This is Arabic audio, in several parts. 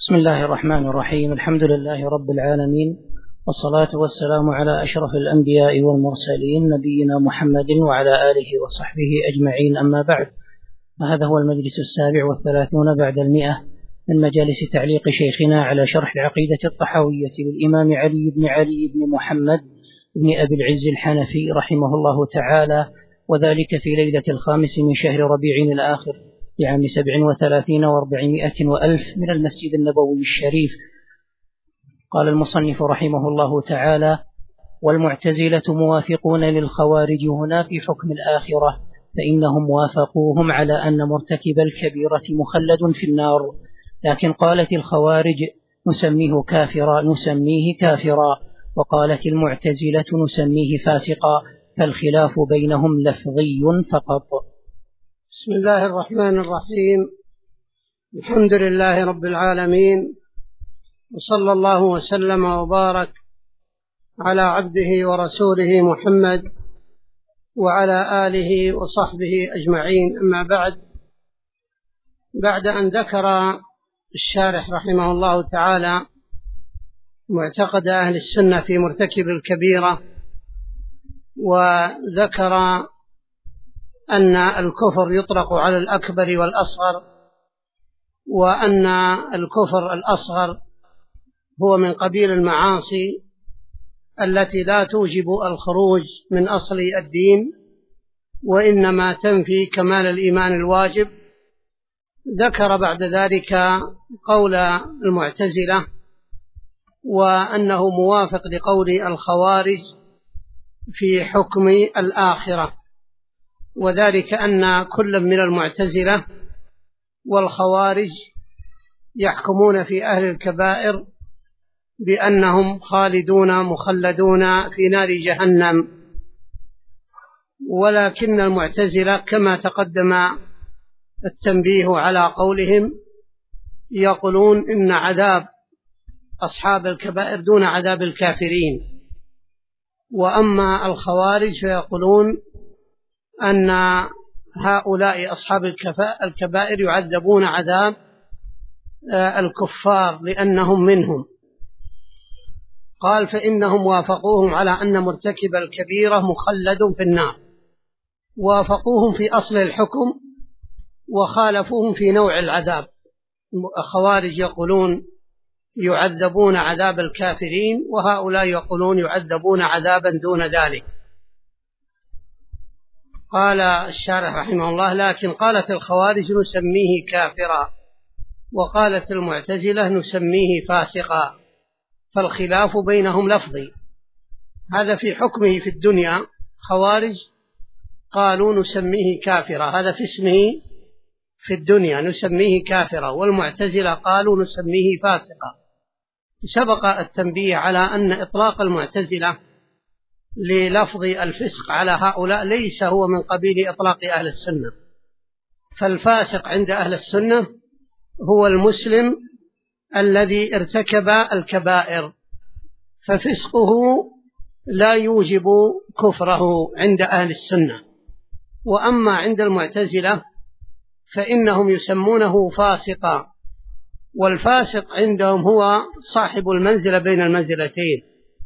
بسم الله الرحمن الرحيم. الحمد لله رب العالمين، والصلاة والسلام على أشرف الأنبياء والمرسلين نبينا محمد وعلى آله وصحبه أجمعين، أما بعد، فهذا هو المجلس 37 بعد 100 من مجالس تعليق شيخنا على شرح العقيدة الطحاوية للإمام علي بن محمد بن أبي العز الحنفي رحمه الله تعالى، وذلك في ليلة 5 من شهر ربيع الآخر لعام 37 و400 وألف من المسجد النبوي الشريف. قال المصنف رحمه الله تعالى: والمعتزلة موافقون للخوارج هنا في حكم الآخرة، فإنهم وافقوهم على أن مرتكب الكبيرة مخلد في النار، لكن قالت الخوارج نسميه كافرا، وقالت المعتزلة نسميه فاسقا، فالخلاف بينهم لفظي فقط. بسم الله الرحمن الرحيم. الحمد لله رب العالمين، وصلى الله وسلم وبارك على عبده ورسوله محمد وعلى آله وصحبه أجمعين، أما بعد أن ذكر الشارح رحمه الله تعالى معتقد أهل السنة في مرتكب الكبيرة، وذكر أن الكفر يطلق على الأكبر والأصغر، وأن الكفر الأصغر هو من قبيل المعاصي التي لا توجب الخروج من أصل الدين، وإنما تنفي كمال الإيمان الواجب. ذكر بعد ذلك قول المعتزلة، وأنه موافق لقول الخوارج في حكم الآخرة، وذلك أن كل من المعتزلة والخوارج يحكمون في أهل الكبائر بأنهم خالدون مخلدون في نار جهنم، ولكن المعتزلة كما تقدم التنبيه على قولهم يقولون إن عذاب أصحاب الكبائر دون عذاب الكافرين، وأما الخوارج فيقولون أن هؤلاء أصحاب الكبائر يعذبون عذاب الكفار لأنهم منهم. قال: فإنهم وافقوهم على أن مرتكب الكبيرة مخلد في النار، وافقوهم في أصل الحكم وخالفوهم في نوع العذاب. الخوارج يقولون يعذبون عذاب الكافرين، وهؤلاء يقولون يعذبون عذابا دون ذلك. قال الشارح رحمه الله: لكن قالت الخوارج نسميه كافرا، وقالت المعتزلة نسميه فاسقا، فالخلاف بينهم لفظي. هذا في حكمه في الدنيا، خوارج قالوا نسميه كافرا، هذا في اسمه في الدنيا نسميه كافرا، والمعتزلة قالوا نسميه فاسقا. سبق التنبيه على أن إطلاق المعتزلة للفظ الفسق على هؤلاء ليس هو من قبيل إطلاق أهل السنة، فالفاسق عند أهل السنة هو المسلم الذي ارتكب الكبائر، ففسقه لا يوجب كفره عند أهل السنة. وأما عند المعتزلة فإنهم يسمونه فاسقا، والفاسق عندهم هو صاحب المنزلة بين المنزلتين،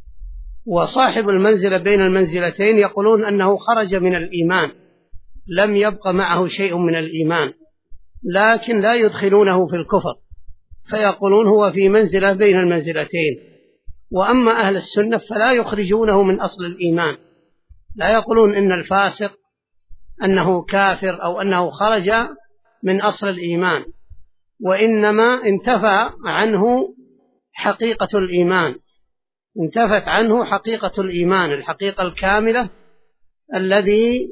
وصاحب المنزلة بين المنزلتين يقولون أنه خرج من الإيمان، لم يبق معه شيء من الإيمان، لكن لا يدخلونه في الكفر، فيقولون هو في منزلة بين المنزلتين. وأما أهل السنة فلا يخرجونه من أصل الإيمان، لا يقولون إن الفاسق أنه كافر أو أنه خرج من أصل الإيمان، وإنما انتفى عنه حقيقة الإيمان، انتفت عنه حقيقة الإيمان، الحقيقة الكاملة الذي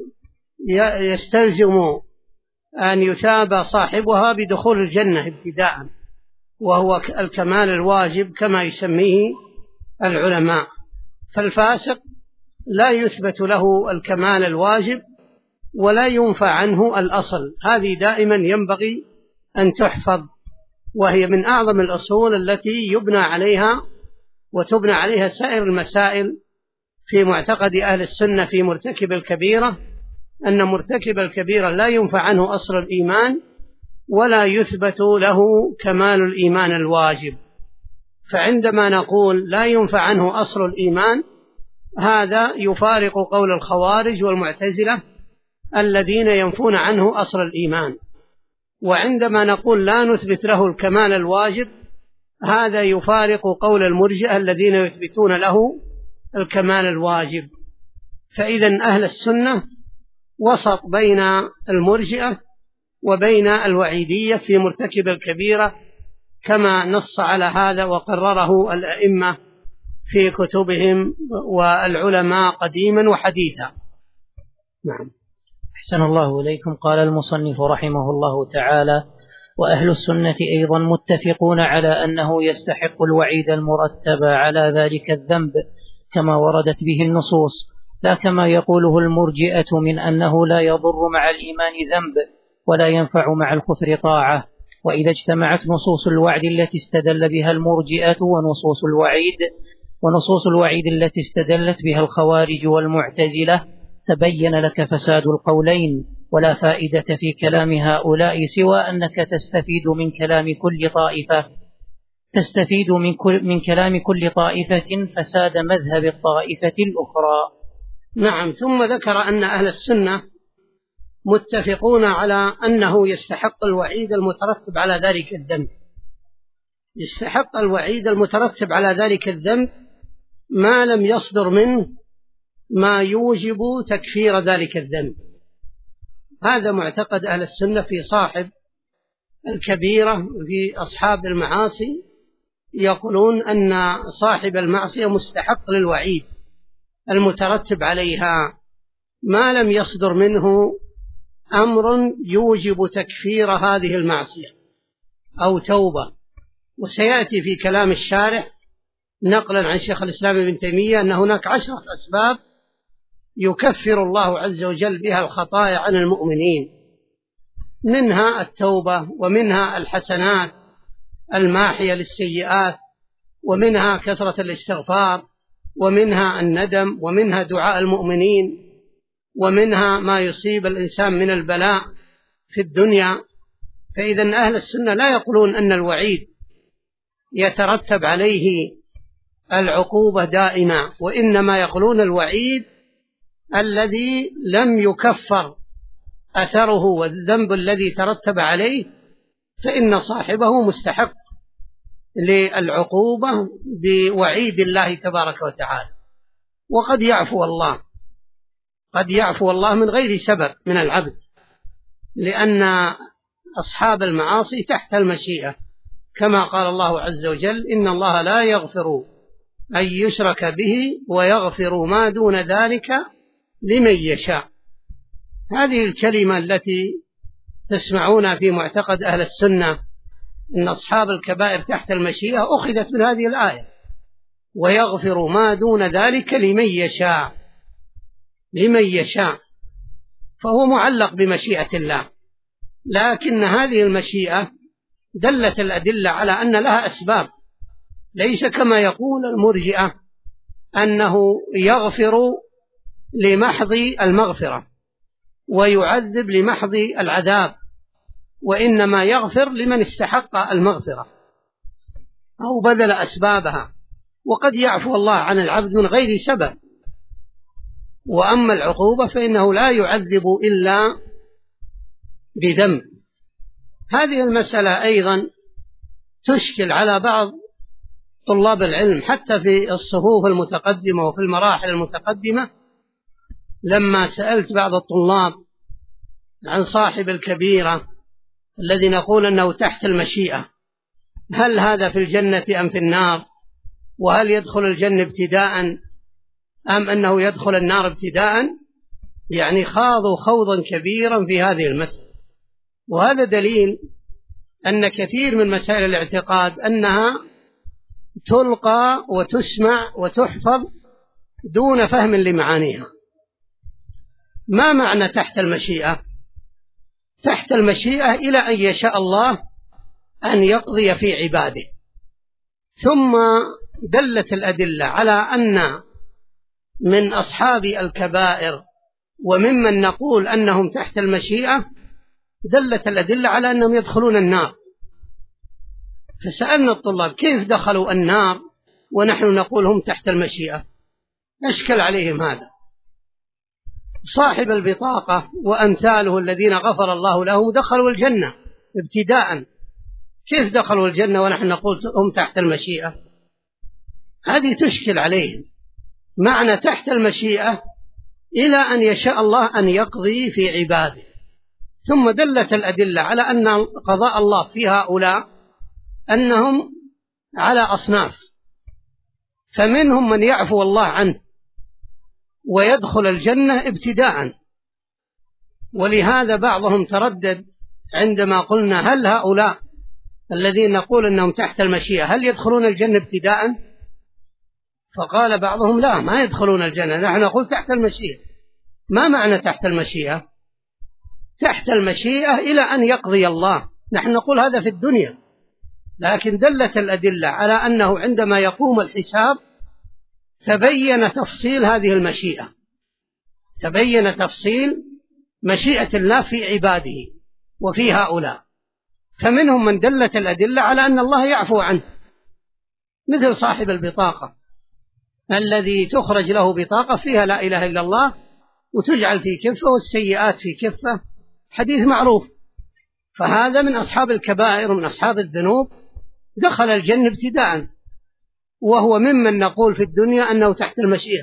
يستلزم أن يثاب صاحبها بدخول الجنة ابتداء، وهو الكمال الواجب كما يسميه العلماء. فالفاسق لا يثبت له الكمال الواجب ولا ينفى عنه الأصل، هذه دائما ينبغي أن تحفظ، وهي من أعظم الأصول التي يبنى عليها وتبنى عليها سائر المسائل في معتقد أهل السنة في مرتكب الكبيرة، أن مرتكب الكبيرة لا ينفى عنه أصل الإيمان ولا يثبت له كمال الإيمان الواجب. فعندما نقول لا ينفع عنه أصل الإيمان، هذا يفارق قول الخوارج والمعتزلة الذين ينفون عنه أصل الإيمان. وعندما نقول لا نثبت له الكمال الواجب، هذا يفارق قول المرجئة الذين يثبتون له الكمال الواجب. فإذا أهل السنة وسط بين المرجئة وبين الوعيدية في مرتكب الكبيرة، كما نص على هذا وقرره الأئمة في كتبهم والعلماء قديما وحديثا. نعم. أحسن الله إليكم. قال المصنف رحمه الله تعالى: وأهل السنة أيضا متفقون على أنه يستحق الوعيد المرتب على ذلك الذنب كما وردت به النصوص، لا كما يقوله المرجئة من أنه لا يضر مع الإيمان ذنب ولا ينفع مع الكفر طاعة. وإذا اجتمعت نصوص الوعد التي استدل بها المرجئة ونصوص الوعيد التي استدلت بها الخوارج والمعتزلة، تبين لك فساد القولين، ولا فائدة في كلام هؤلاء سوى أنك تستفيد من كلام كل طائفة فساد مذهب الطائفة الأخرى. نعم. ثم ذكر أن أهل السنة متفقون على أنه يستحق الوعيد المترتب على ذلك الذنب. يستحق الوعيد المترتب على ذلك الذنب ما لم يصدر منه ما يوجب تكفير ذلك الذنب. هذا معتقد أهل السنة في صاحب الكبيرة. في أصحاب المعاصي يقولون أن صاحب المعصية مستحق للوعيد المترتب عليها ما لم يصدر منه أمر يوجب تكفير هذه المعصية أو توبة. وسيأتي في كلام الشارح نقلا عن شيخ الإسلام ابن تيمية أن هناك 10 أسباب يكفر الله عز وجل بها الخطايا عن المؤمنين، منها التوبة، ومنها الحسنات الماحية للسيئات، ومنها كثرة الاستغفار، ومنها الندم، ومنها دعاء المؤمنين، ومنها ما يصيب الإنسان من البلاء في الدنيا. فإذا أهل السنة لا يقولون أن الوعيد يترتب عليه العقوبة دائما، وإنما يقولون الوعيد الذي لم يكفر أثره والذنب الذي ترتب عليه فإن صاحبه مستحق للعقوبة بوعيد الله تبارك وتعالى. وقد يعفو الله من غير سبب من العبد، لأن أصحاب المعاصي تحت المشيئة، كما قال الله عز وجل: إن الله لا يغفر أن يشرك به ويغفر ما دون ذلك لمن يشاء. هذه الكلمة التي تسمعونها في معتقد أهل السنة إن أصحاب الكبائر تحت المشيئة أخذت من هذه الآية: ويغفر ما دون ذلك لمن يشاء، فهو معلق بمشيئة الله. لكن هذه المشيئة دلت الأدلة على أن لها أسباب، ليس كما يقول المرجئة أنه يغفر لمحض المغفرة ويعذب لمحض العذاب، وإنما يغفر لمن استحق المغفرة أو بذل أسبابها. وقد يعفو الله عن العبد من غير سبب، وأما العقوبة فإنه لا يعذب إلا بذنب. هذه المسألة أيضا تشكل على بعض طلاب العلم حتى في الصفوف المتقدمة وفي المراحل المتقدمة. لما سألت بعض الطلاب عن صاحب الكبيرة الذي نقول أنه تحت المشيئة، هل هذا في الجنة أم في النار؟ وهل يدخل الجنة ابتداء أم أنه يدخل النار ابتداء؟ يعني خاضوا خوضا كبيرا في هذه المسألة. وهذا دليل أن كثير من مسائل الاعتقاد أنها تلقى وتسمع وتحفظ دون فهم لمعانيها. ما معنى تحت المشيئة؟ تحت المشيئة إلى أن يشاء الله أن يقضي في عباده. ثم دلت الأدلة على أن من أصحاب الكبائر وممن نقول أنهم تحت المشيئة دلت الأدلة على أنهم يدخلون النار. فسألنا الطلاب كيف دخلوا النار ونحن نقول هم تحت المشيئة؟ أشكل عليهم هذا. صاحب البطاقة وأمثاله الذين غفر الله لهم دخلوا الجنة ابتداء، كيف دخلوا الجنة ونحن نقول هم تحت المشيئة؟ هذه تشكل عليهم. معنى تحت المشيئة إلى أن يشاء الله أن يقضي في عباده. ثم دلت الأدلة على أن قضاء الله في هؤلاء أنهم على أصناف، فمنهم من يعفو الله عنه ويدخل الجنة ابتداء. ولهذا بعضهم تردد عندما قلنا هل هؤلاء الذين نقول أنهم تحت المشيئة هل يدخلون الجنة ابتداء؟ فقال بعضهم لا، ما يدخلون الجنة، نحن نقول تحت المشيئة. ما معنى تحت المشيئة؟ تحت المشيئة إلى أن يقضي الله، نحن نقول هذا في الدنيا، لكن دلت الأدلة على أنه عندما يقوم الحساب تبين تفصيل هذه المشيئة، تبين تفصيل مشيئة الله في عباده وفي هؤلاء. فمنهم من دلت الأدلة على أن الله يعفو عنه، مثل صاحب البطاقة الذي تخرج له بطاقة فيها لا إله إلا الله وتجعل في كفة والسيئات في كفة، حديث معروف. فهذا من أصحاب الكبائر ومن أصحاب الذنوب، دخل الجنة ابتداء، وهو ممن نقول في الدنيا أنه تحت المشيئة.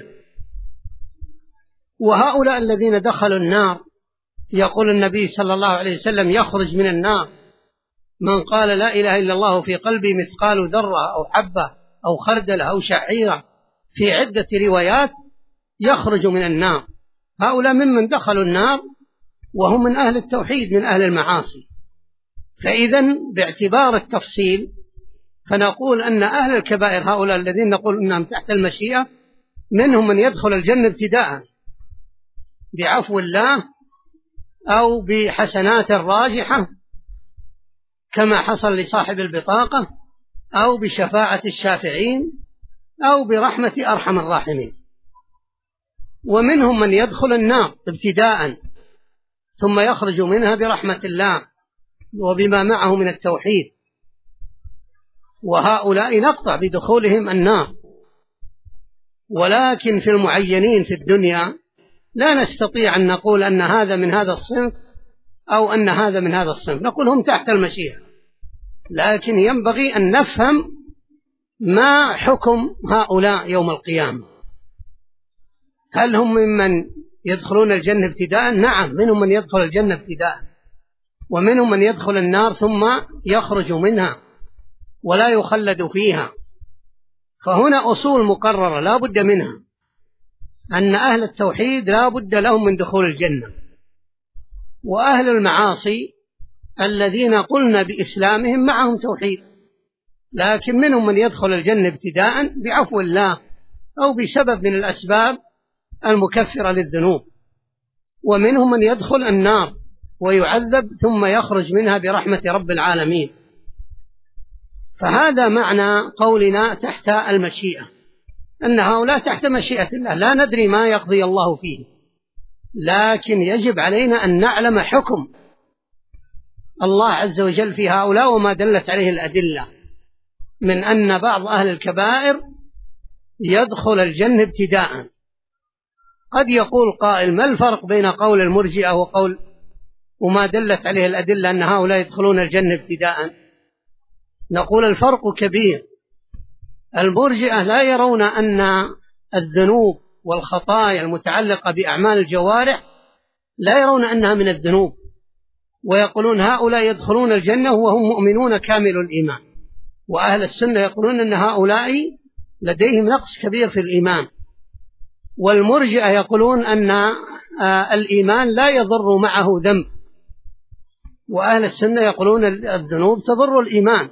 وهؤلاء الذين دخلوا النار يقول النبي صلى الله عليه وسلم يخرج من النار من قال لا إله إلا الله في قلبي مثقال ذرة أو حبة أو خردلة أو شعيرة، في عدة روايات يخرج من النار. هؤلاء ممن دخلوا النار وهم من أهل التوحيد من أهل المعاصي. فإذن باعتبار التفصيل فنقول أن أهل الكبائر هؤلاء الذين نقول أنهم تحت المشيئة منهم من يدخل الجنة ابتداء بعفو الله أو بحسنات راجحة كما حصل لصاحب البطاقة، أو بشفاعة الشافعين، أو برحمة أرحم الراحمين. ومنهم من يدخل النار ابتداء ثم يخرج منها برحمة الله وبما معه من التوحيد، وهؤلاء نقطع بدخولهم النار. ولكن في المعينين في الدنيا لا نستطيع أن نقول أن هذا من هذا الصنف أو أن هذا من هذا الصنف، نقول هم تحت المشيئة. لكن ينبغي أن نفهم ما حكم هؤلاء يوم القيامة. هل هم ممن يدخلون الجنة ابتداء؟ نعم، منهم من يدخل الجنة ابتداء، ومنهم من يدخل النار ثم يخرج منها ولا يخلد فيها. فهنا أصول مقررة لا بد منها، أن أهل التوحيد لا بد لهم من دخول الجنة، وأهل المعاصي الذين قلنا بإسلامهم معهم توحيد، لكن منهم من يدخل الجنة ابتداء بعفو الله أو بسبب من الأسباب المكفرة للذنوب، ومنهم من يدخل النار ويعذب ثم يخرج منها برحمة رب العالمين. فهذا معنى قولنا تحت المشيئة، أن هؤلاء تحت مشيئة الله، لا ندري ما يقضي الله فيه، لكن يجب علينا أن نعلم حكم الله عز وجل في هؤلاء وما دلت عليه الأدلة من أن بعض أهل الكبائر يدخل الجنة ابتداء. قد يقول قائل ما الفرق بين قول المرجئة وقول وما دلت عليه الأدلة أن هؤلاء يدخلون الجنة ابتداء؟ نقول الفرق كبير. المرجئة لا يرون أن الذنوب والخطايا المتعلقة بأعمال الجوارح لا يرون أنها من الذنوب، ويقولون هؤلاء يدخلون الجنة وهم مؤمنون كامل الإيمان. وأهل السنة يقولون أن هؤلاء لديهم نقص كبير في الإيمان. والمرجئة يقولون أن الإيمان لا يضر معه ذنب، وأهل السنة يقولون الذنوب تضر الإيمان.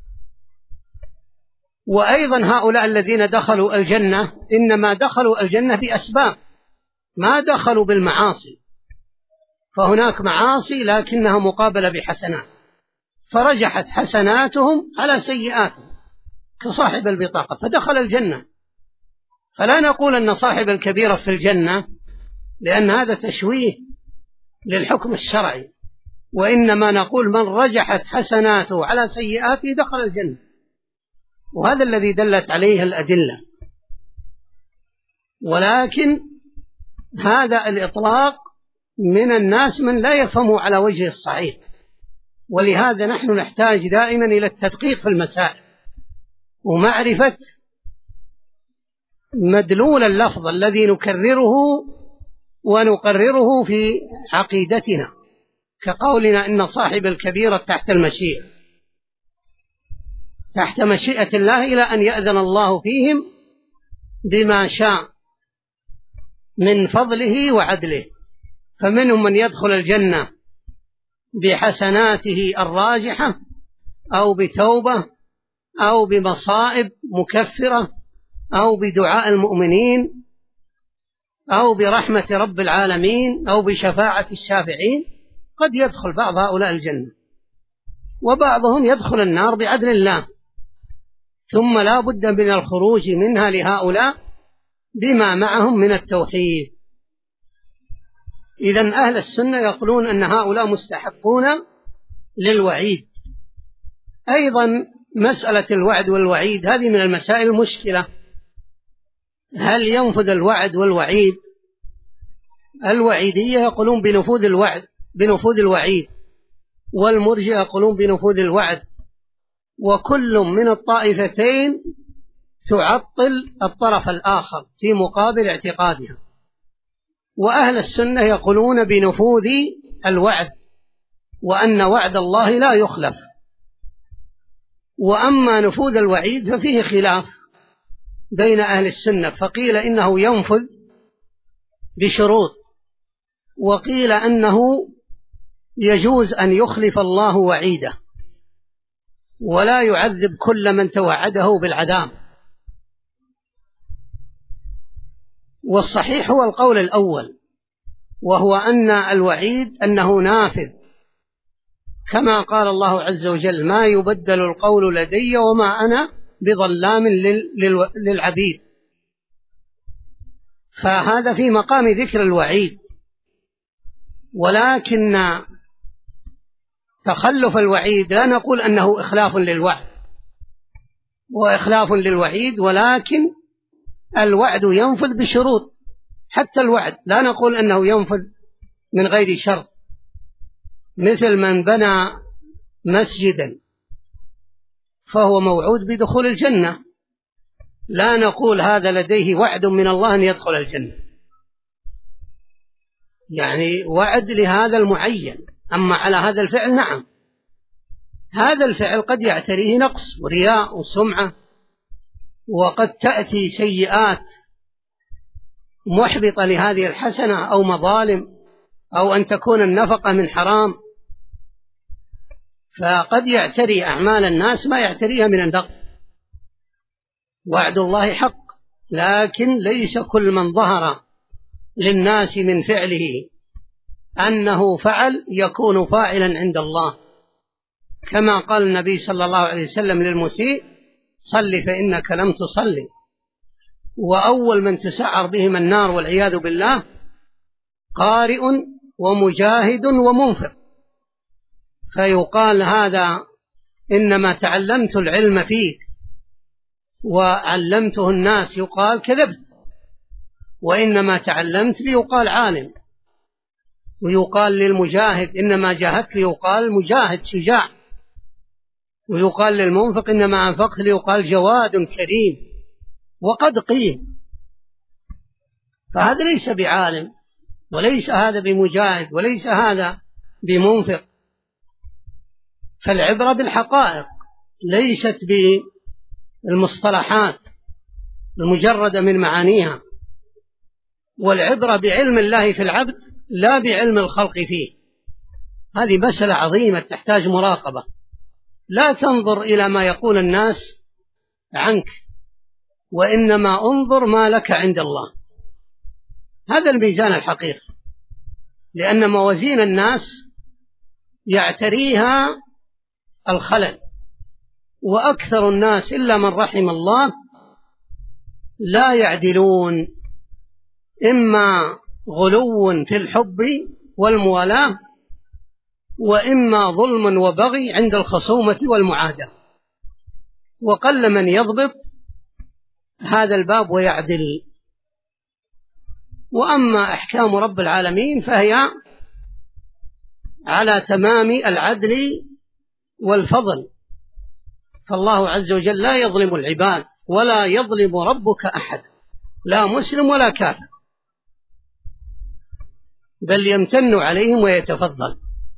وأيضا هؤلاء الذين دخلوا الجنة إنما دخلوا الجنة بأسباب، ما دخلوا بالمعاصي، فهناك معاصي لكنها مقابلة بحسنات، فرجحت حسناتهم على سيئاتهم كصاحب البطاقة فدخل الجنة. فلا نقول أن صاحب الكبيرة في الجنة، لأن هذا تشويه للحكم الشرعي، وإنما نقول من رجحت حسناته على سيئاته دخل الجنة، وهذا الذي دلت عليه الأدلة. ولكن هذا الإطلاق من الناس من لا يفهمه على وجه الصحيح، ولهذا نحن نحتاج دائما إلى التدقيق في المسائل ومعرفة مدلول اللفظ الذي نكرره ونقرره في عقيدتنا، كقولنا إن صاحب الكبيرة تحت المشيئة، تحت مشيئة الله إلى أن يأذن الله فيهم بما شاء من فضله وعدله. فمنهم من يدخل الجنة بحسناته الراجحة أو بتوبة أو بمصائب مكفرة أو بدعاء المؤمنين أو برحمة رب العالمين أو بشفاعة الشافعين. قد يدخل بعض هؤلاء الجنة، وبعضهم يدخل النار بعدل الله، ثم لا بد من الخروج منها لهؤلاء بما معهم من التوحيد. إذن أهل السنة يقولون أن هؤلاء مستحقون للوعيد. أيضا مسألة الوعد والوعيد هذه من المسائل المشكلة. هل ينفذ الوعد والوعيد؟ الوعيدية يقولون بنفوذ الوعيد، والمرجئة يقولون بنفوذ الوعد، وكل من الطائفتين تعطل الطرف الآخر في مقابل اعتقادها. وأهل السنة يقولون بنفوذ الوعد، وأن وعد الله لا يخلف. وأما نفوذ الوعيد ففيه خلاف بين أهل السنة، فقيل إنه ينفذ بشروط، وقيل أنه يجوز أن يخلف الله وعيده ولا يعذب كل من توعده بالعذاب. والصحيح هو القول الأول، وهو أن الوعيد أنه نافذ، كما قال الله عز وجل: ما يبدل القول لدي وما أنا بظلام للعبيد. فهذا في مقام ذكر الوعيد. ولكن تخلف الوعيد لا نقول أنه إخلاف للوعد وإخلاف للوعيد، ولكن الوعد ينفذ بشروط. حتى الوعد لا نقول أنه ينفذ من غير شرط، مثل من بنى مسجدا فهو موعود بدخول الجنة، لا نقول هذا لديه وعد من الله أن يدخل الجنة، يعني وعد لهذا المعين. أما على هذا الفعل نعم، هذا الفعل قد يعتريه نقص ورياء وسمعة، وقد تأتي سيئات محبطة لهذه الحسنة أو مظالم، أو أن تكون النفقة من حرام، فقد يعتري أعمال الناس ما يعتريها من النقص. وعد الله حق، لكن ليس كل من ظهر للناس من فعله أنه فعل يكون فاعلا عند الله، كما قال النبي صلى الله عليه وسلم للمسيء: صل فإنك لم تصلي. وأول من تسعر بهم النار والعياذ بالله قارئ ومجاهد ومنفق، فيقال هذا إنما تعلمت العلم فيك وعلمته الناس، يقال كذبت. وإنما تعلمت ليقال عالم. ويقال للمجاهد إنما جاهدت ليقال مجاهد شجاع. ويقال للمنفق إنما أنفقت ليقال جواد كريم. وقد قيل. فهذا ليس بعالم، وليس هذا بمجاهد، وليس هذا بمنفق. فالعبرة بالحقائق ليست بالمصطلحات المجردة من معانيها، والعبرة بعلم الله في العبد لا بعلم الخلق فيه. هذه مسألة عظيمة تحتاج مراقبة. لا تنظر إلى ما يقول الناس عنك، وإنما انظر ما لك عند الله. هذا الميزان الحقيقي، لأن موازين الناس يعتريها الخلل، وأكثر الناس إلا من رحم الله لا يعدلون، إما غلو في الحب والموالاة، وإما ظلم وبغي عند الخصومة والمعاداة، وقل من يضبط هذا الباب ويعدل. وأما أحكام رب العالمين فهي على تمام العدل والفضل، فالله عز وجل لا يظلم العباد، ولا يظلم ربك أحد، لا مسلم ولا كافر، بل يمتن عليهم ويتفضل.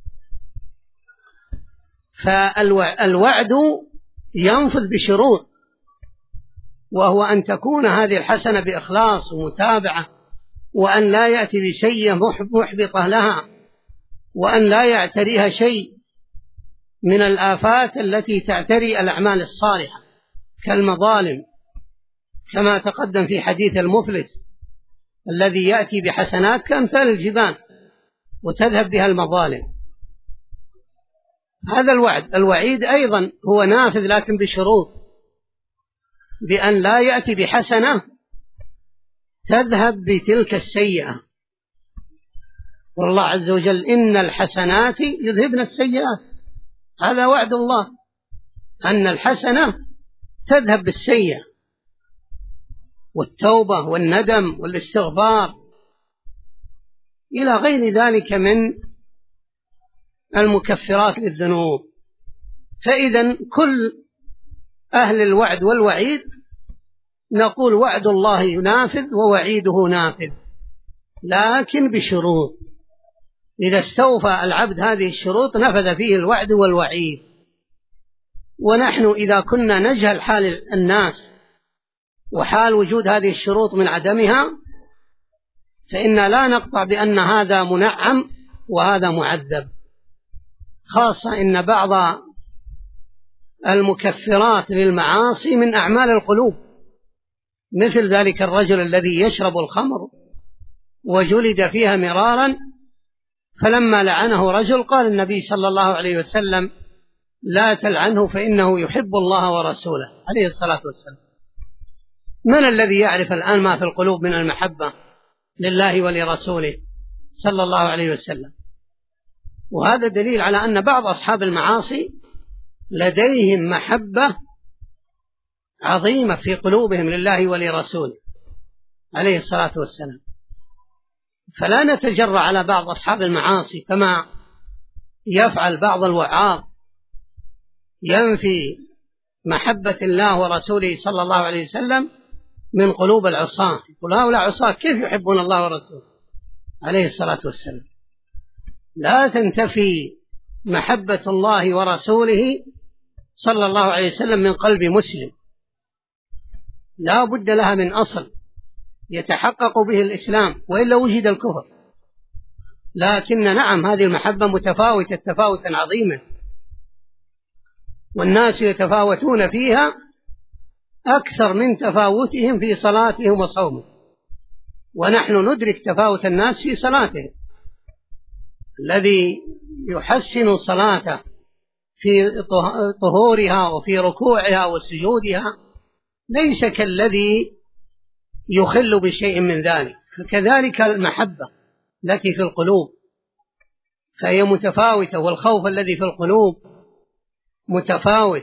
فالوعد ينفذ بشروط، وهو أن تكون هذه الحسنة بإخلاص ومتابعة، وأن لا يأتي بشيء محبطة لها، وأن لا يعتريها شيء من الآفات التي تعتري الأعمال الصالحة كالمظالم، كما تقدم في حديث المفلس الذي يأتي بحسنات كأمثال الجبال وتذهب بها المظالم. هذا الوعد. الوعيد أيضا هو نافذ لكن بشروط، بأن لا يأتي بحسنة تذهب بتلك السيئة، والله عز وجل إن الحسنات يذهبن السيئات، هذا وعد الله أن الحسنة تذهب بالسيئة، والتوبة والندم والاستغفار إلى غير ذلك من المكفرات للذنوب. فإذا كل أهل الوعد والوعيد نقول وعد الله ينافذ ووعيده نافذ، لكن بشروط. إذا استوفى العبد هذه الشروط نفذ فيه الوعد والوعيد. ونحن إذا كنا نجهل حال الناس وحال وجود هذه الشروط من عدمها، فإن لا نقطع بأن هذا منعم وهذا معذب، خاصة إن بعض المكفرات للمعاصي من أعمال القلوب، مثل ذلك الرجل الذي يشرب الخمر وجلد فيها مرارا، فلما لعنه رجل قال النبي صلى الله عليه وسلم لا تلعنه فإنه يحب الله ورسوله عليه الصلاة والسلام. من الذي يعرف الآن ما في القلوب من المحبة لله ولرسوله صلى الله عليه وسلم؟ وهذا دليل على أن بعض أصحاب المعاصي لديهم محبة عظيمة في قلوبهم لله ولرسوله عليه الصلاة والسلام. فلا نتجرأ على بعض أصحاب المعاصي كما يفعل بعض الوعاظ، ينفي محبة الله ورسوله صلى الله عليه وسلم من قلوب العصاة، يقول هؤلاء عصاة كيف يحبون الله ورسوله عليه الصلاة والسلام. لا تنتفي محبة الله ورسوله صلى الله عليه وسلم من قلب مسلم، لا بد لها من أصل يتحقق به الإسلام، وإلا وجد الكفر. لكن نعم هذه المحبة متفاوتة تفاوتا عظيما، والناس يتفاوتون فيها أكثر من تفاوتهم في صلاتهم وصومهم، ونحن ندرك تفاوت الناس في صلاتهم. الذي يحسن صلاته في طهورها وفي ركوعها وسجودها ليس كالذي يخل بشيء من ذلك. فكذلك المحبة التي في القلوب فهي متفاوتة، والخوف الذي في القلوب متفاوت.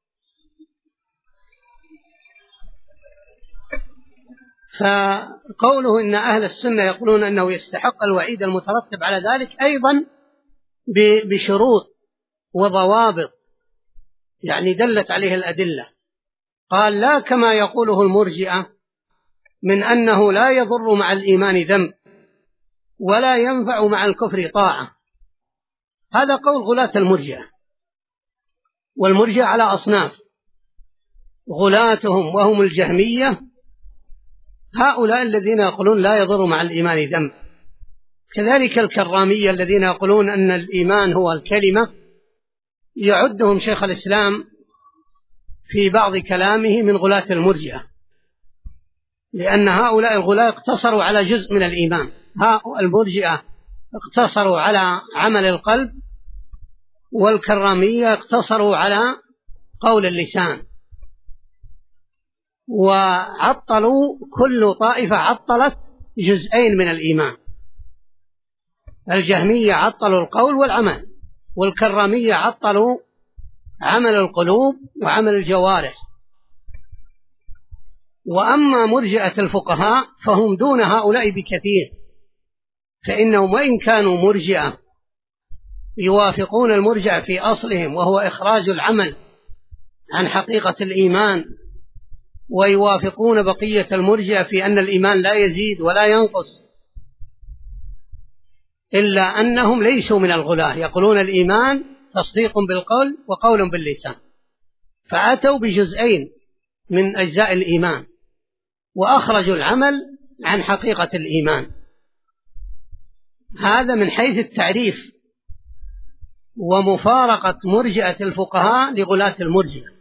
فقوله إن أهل السنة يقولون أنه يستحق الوعيد المترتب على ذلك أيضا بشروط وضوابط، يعني دلت عليه الأدلة. قال لا كما يقوله المرجئة من أنه لا يضر مع الإيمان ذنب ولا ينفع مع الكفر طاعة، هذا قول غلاة المرجئة. والمرجئة على أصناف، غلاتهم وهم الجهمية، هؤلاء الذين يقولون لا يضر مع الإيمان ذنب. كذلك الكرامية الذين يقولون أن الإيمان هو الكلمة، يعدهم شيخ الإسلام في بعض كلامه من غلاة المرجئة، لأن هؤلاء الغلاة اقتصروا على جزء من الإيمان، هؤلاء المرجئة اقتصروا على عمل القلب، والكرامية اقتصروا على قول اللسان. وعطلوا كل طائفة عطلت جزئين من الإيمان. الجهمية عطلوا القول والعمل، والكرامية عطلوا عمل القلوب وعمل الجوارح. وأما مرجئة الفقهاء فهم دون هؤلاء بكثير، فإنهم وإن كانوا مرجئة يوافقون المرجع في أصلهم وهو إخراج العمل عن حقيقة الإيمان، ويوافقون بقية المرجئة في أن الإيمان لا يزيد ولا ينقص، إلا أنهم ليسوا من الغلاة، يقولون الإيمان تصديق بالقول وقول باللسان، فأتوا بجزئين من أجزاء الإيمان وأخرجوا العمل عن حقيقة الإيمان. هذا من حيث التعريف ومفارقة مرجئة الفقهاء لغلاة المرجئة.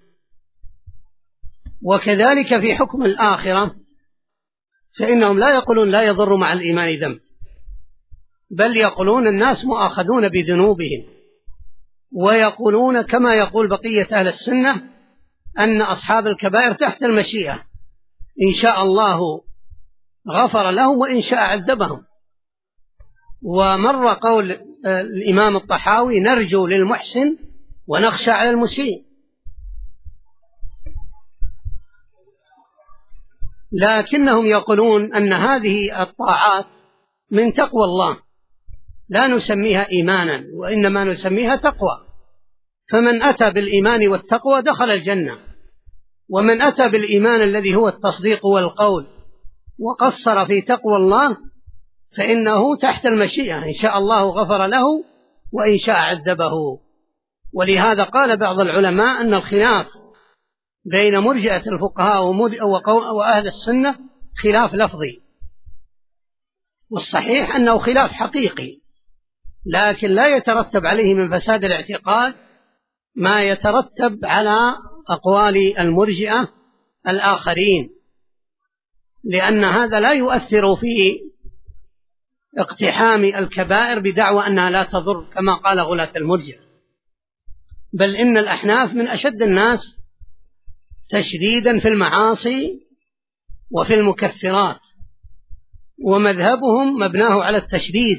وكذلك في حكم الآخرة فإنهم لا يقولون لا يضر مع الإيمان ذنب، بل يقولون الناس مؤاخذون بذنوبهم، ويقولون كما يقول بقية أهل السنة أن أصحاب الكبائر تحت المشيئة، إن شاء الله غفر لهم وإن شاء عذبهم. ومر قول الإمام الطحاوي نرجو للمحسن ونخشى على المسيء. لكنهم يقولون أن هذه الطاعات من تقوى الله، لا نسميها إيمانا وإنما نسميها تقوى، فمن أتى بالإيمان والتقوى دخل الجنة، ومن أتى بالإيمان الذي هو التصديق والقول وقصر في تقوى الله فإنه تحت المشيئة، إن شاء الله غفر له وإن شاء عذبه. ولهذا قال بعض العلماء أن الخلاف بين مرجئة الفقهاء وأهل السنة خلاف لفظي، والصحيح أنه خلاف حقيقي، لكن لا يترتب عليه من فساد الاعتقاد ما يترتب على أقوال المرجئة الآخرين، لأن هذا لا يؤثر في اقتحام الكبائر بدعوى أنها لا تضر كما قال غلاة المرجئة، بل إن الأحناف من أشد الناس تشديدا في المعاصي وفي المكفرات، ومذهبهم مبناه على التشديد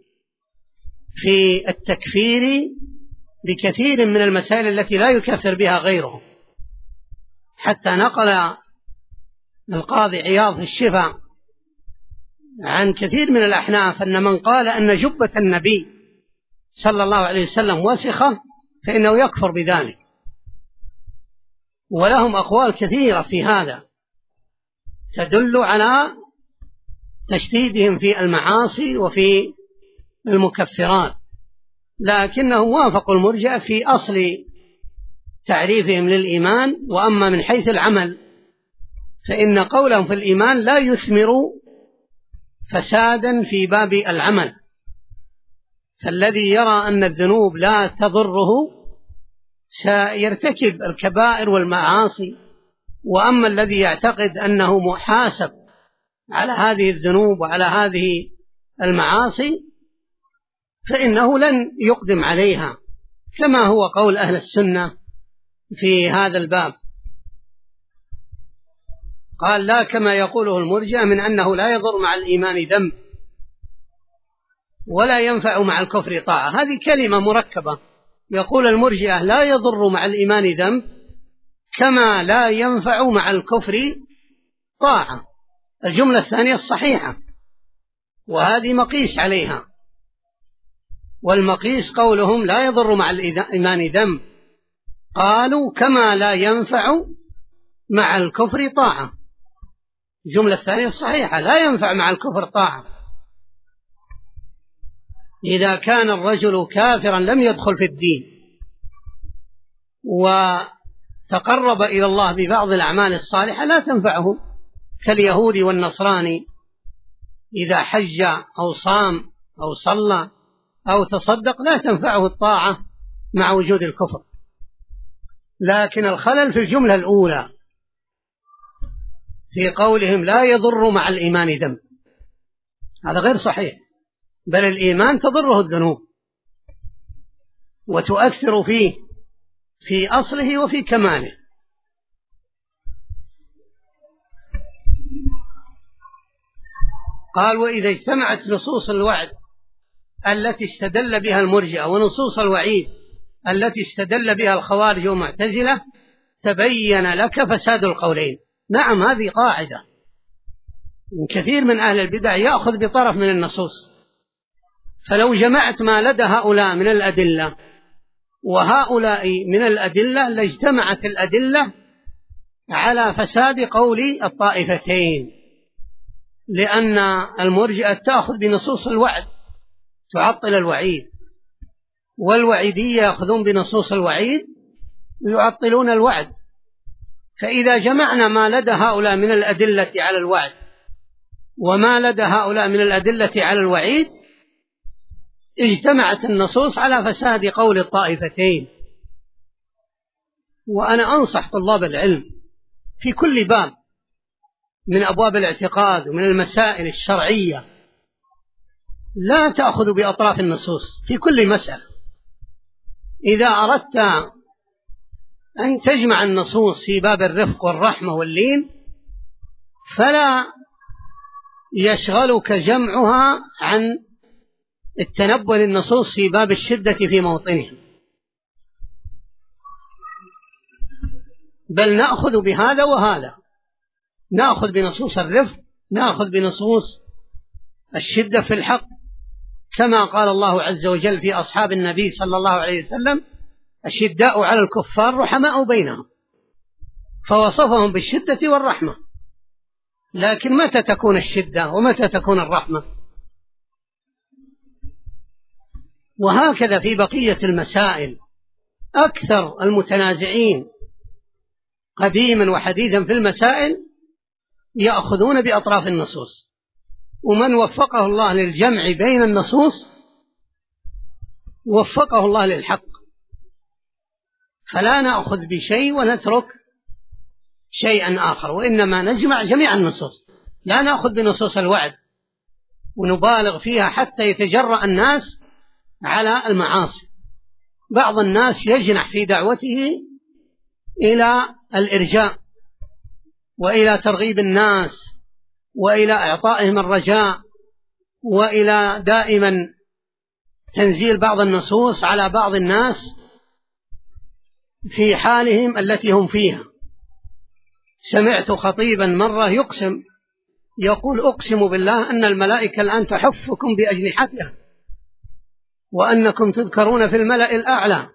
في التكفير بكثير من المسائل التي لا يكفر بها غيره، حتى نقل القاضي عياض في الشفاء عن كثير من الأحناف أن من قال أن جبة النبي صلى الله عليه وسلم وسخة فإنه يكفر بذلك. ولهم أقوال كثيرة في هذا تدل على تشديدهم في المعاصي وفي المكفرات، لكنهم وافقوا المرجئة في أصل تعريفهم للإيمان. وأما من حيث العمل فإن قولهم في الإيمان لا يثمر فسادا في باب العمل، فالذي يرى أن الذنوب لا تضره سيرتكب الكبائر والمعاصي، وأما الذي يعتقد أنه محاسب على هذه الذنوب وعلى هذه المعاصي فإنه لن يقدم عليها، كما هو قول أهل السنة في هذا الباب. قال لا كما يقوله المرجئة من أنه لا يضر مع الإيمان ذنب ولا ينفع مع الكفر طاعة. هذه كلمة مركبة، يقول المرجئة لا يضر مع الإيمان ذنب كما لا ينفع مع الكفر طاعة. الجملة الثانية الصحيحة، وهذه مقيس عليها، والمقيس قولهم لا يضر مع الإيمان ذنب، قالوا كما لا ينفع مع الكفر طاعة. الجملة الثانية الصحيحة لا ينفع مع الكفر طاعة. إذا كان الرجل كافرا لم يدخل في الدين وتقرب إلى الله ببعض الأعمال الصالحة لا تنفعه، كاليهود والنصراني إذا حج أو صام أو صلى أو تصدق لا تنفعه الطاعة مع وجود الكفر. لكن الخلل في الجملة الأولى في قولهم لا يضر مع الإيمان ذنب، هذا غير صحيح، بل الإيمان تضره الذنوب وتؤثر فيه في أصله وفي كماله. قال وإذا اجتمعت نصوص الوعد التي استدل بها المرجئة ونصوص الوعيد التي استدل بها الخوارج والمعتزلة تبين لك فساد القولين. نعم، هذه قاعدة. كثير من أهل البدع يأخذ بطرف من النصوص، فلو جمعت ما لدى هؤلاء من الأدلة وهؤلاء من الأدلة لاجتمعت الأدلة على فساد قول الطائفتين، لأن المرجئة تأخذ بنصوص الوعد تعطل الوعيد، والوعيدية يأخذون بنصوص الوعيد يعطلون الوعد. فإذا جمعنا ما لدى هؤلاء من الأدلة على الوعد وما لدى هؤلاء من الأدلة على الوعيد اجتمعت النصوص على فساد قول الطائفتين. وأنا أنصح طلاب العلم في كل باب من أبواب الاعتقاد ومن المسائل الشرعية لا تأخذ بأطراف النصوص في كل مسألة. إذا أردت أن تجمع النصوص في باب الرفق والرحمة واللين فلا يشغلك جمعها عن التنبؤ للنصوص في باب الشدة في موطنها، بل نأخذ بهذا وهذا، نأخذ بنصوص الرفق، نأخذ بنصوص الشدة في الحق، كما قال الله عز وجل في أصحاب النبي صلى الله عليه وسلم: الشداء على الكفار رحماء بينهم، فوصفهم بالشدة والرحمة. لكن متى تكون الشدة ومتى تكون الرحمة؟ وهكذا في بقية المسائل. أكثر المتنازعين قديما وحديثا في المسائل يأخذون بأطراف النصوص، ومن وفقه الله للجمع بين النصوص وفقه الله للحق. فلا نأخذ بشيء ونترك شيئا آخر، وإنما نجمع جميع النصوص، لا نأخذ بنصوص الوعد ونبالغ فيها حتى يتجرأ الناس على المعاصي. بعض الناس يجنح في دعوته إلى الإرجاء وإلى ترغيب الناس وإلى إعطائهم الرجاء وإلى دائما تنزيل بعض النصوص على بعض الناس في حالهم التي هم فيها. سمعت خطيبا مرة يقول: أقسم بالله أن الملائكة الآن تحفكم بأجنحتها وأنكم تذكرون في الملأ الأعلى.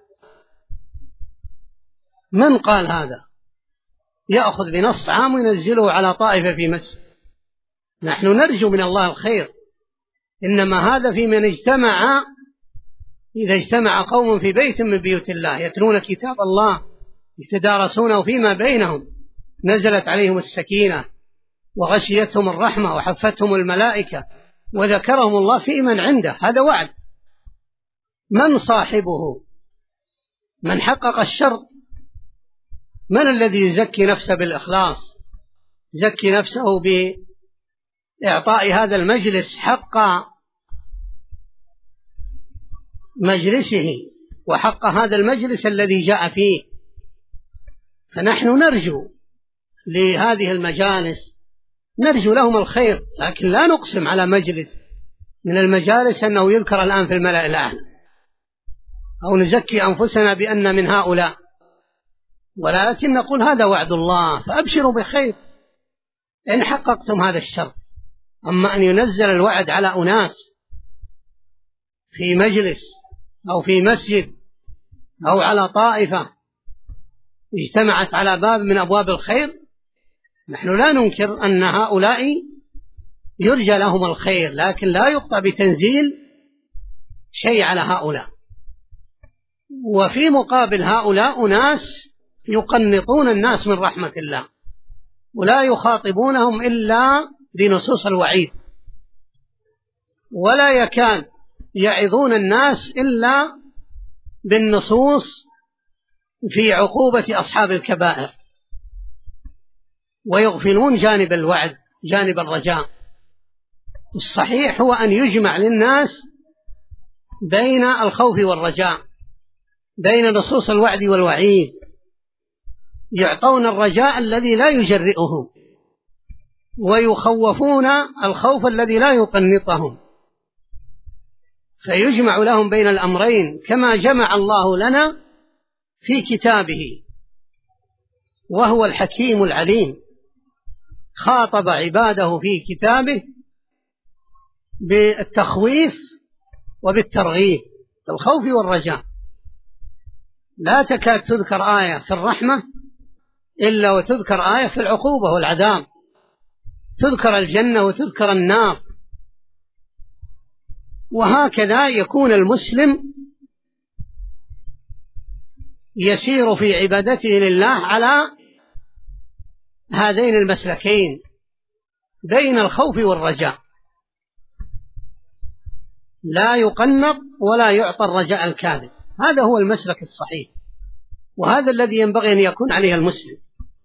من قال هذا؟ يأخذ بنص عام وينزله على طائفة في مسجد. نحن نرجو من الله الخير، إنما هذا في من اجتمع. إذا اجتمع قوم في بيت من بيوت الله يتلون كتاب الله يتدارسونه فيما بينهم نزلت عليهم السكينة وغشيتهم الرحمة وحفتهم الملائكة وذكرهم الله في من عنده. هذا وعد. من صاحبه؟ من حقق الشرط. من الذي يزكي نفسه بالإخلاص؟ يزكي نفسه بإعطاء هذا المجلس حق مجلسه وحق هذا المجلس الذي جاء فيه. فنحن نرجو لهذه المجالس، نرجو لهم الخير، لكن لا نقسم على مجلس من المجالس أنه يذكر الآن في الملأ الأعلى، أو نزكي أنفسنا بأن من هؤلاء، ولكن نقول هذا وعد الله فأبشروا بخير إن حققتم هذا الشرط. أما أن ينزل الوعد على أناس في مجلس أو في مسجد أو على طائفة اجتمعت على باب من أبواب الخير، نحن لا ننكر أن هؤلاء يرجى لهم الخير، لكن لا يقطع بتنزيل شيء على هؤلاء. وفي مقابل هؤلاء أناس يقنطون الناس من رحمة الله ولا يخاطبونهم إلا بنصوص الوعيد، ولا يكاد يعظون الناس إلا بالنصوص في عقوبة أصحاب الكبائر، ويغفلون جانب الوعد جانب الرجاء. الصحيح هو أن يجمع للناس بين الخوف والرجاء، بين نصوص الوعد والوعيد، يعطون الرجاء الذي لا يجرئهم ويخوفون الخوف الذي لا يقنطهم. فيجمع لهم بين الأمرين كما جمع الله لنا في كتابه، وهو الحكيم العليم. خاطب عباده في كتابه بالتخويف وبالترغيب، الخوف والرجاء. لا تكاد تذكر آية في الرحمة إلا وتذكر آية في العقوبة والعذاب، تذكر الجنة وتذكر النار. وهكذا يكون المسلم يسير في عبادته لله على هذين المسلكين بين الخوف والرجاء، لا يقنط ولا يعطى الرجاء الكاذب. هذا هو المسلك الصحيح، وهذا الذي ينبغي أن يكون عليه المسلم.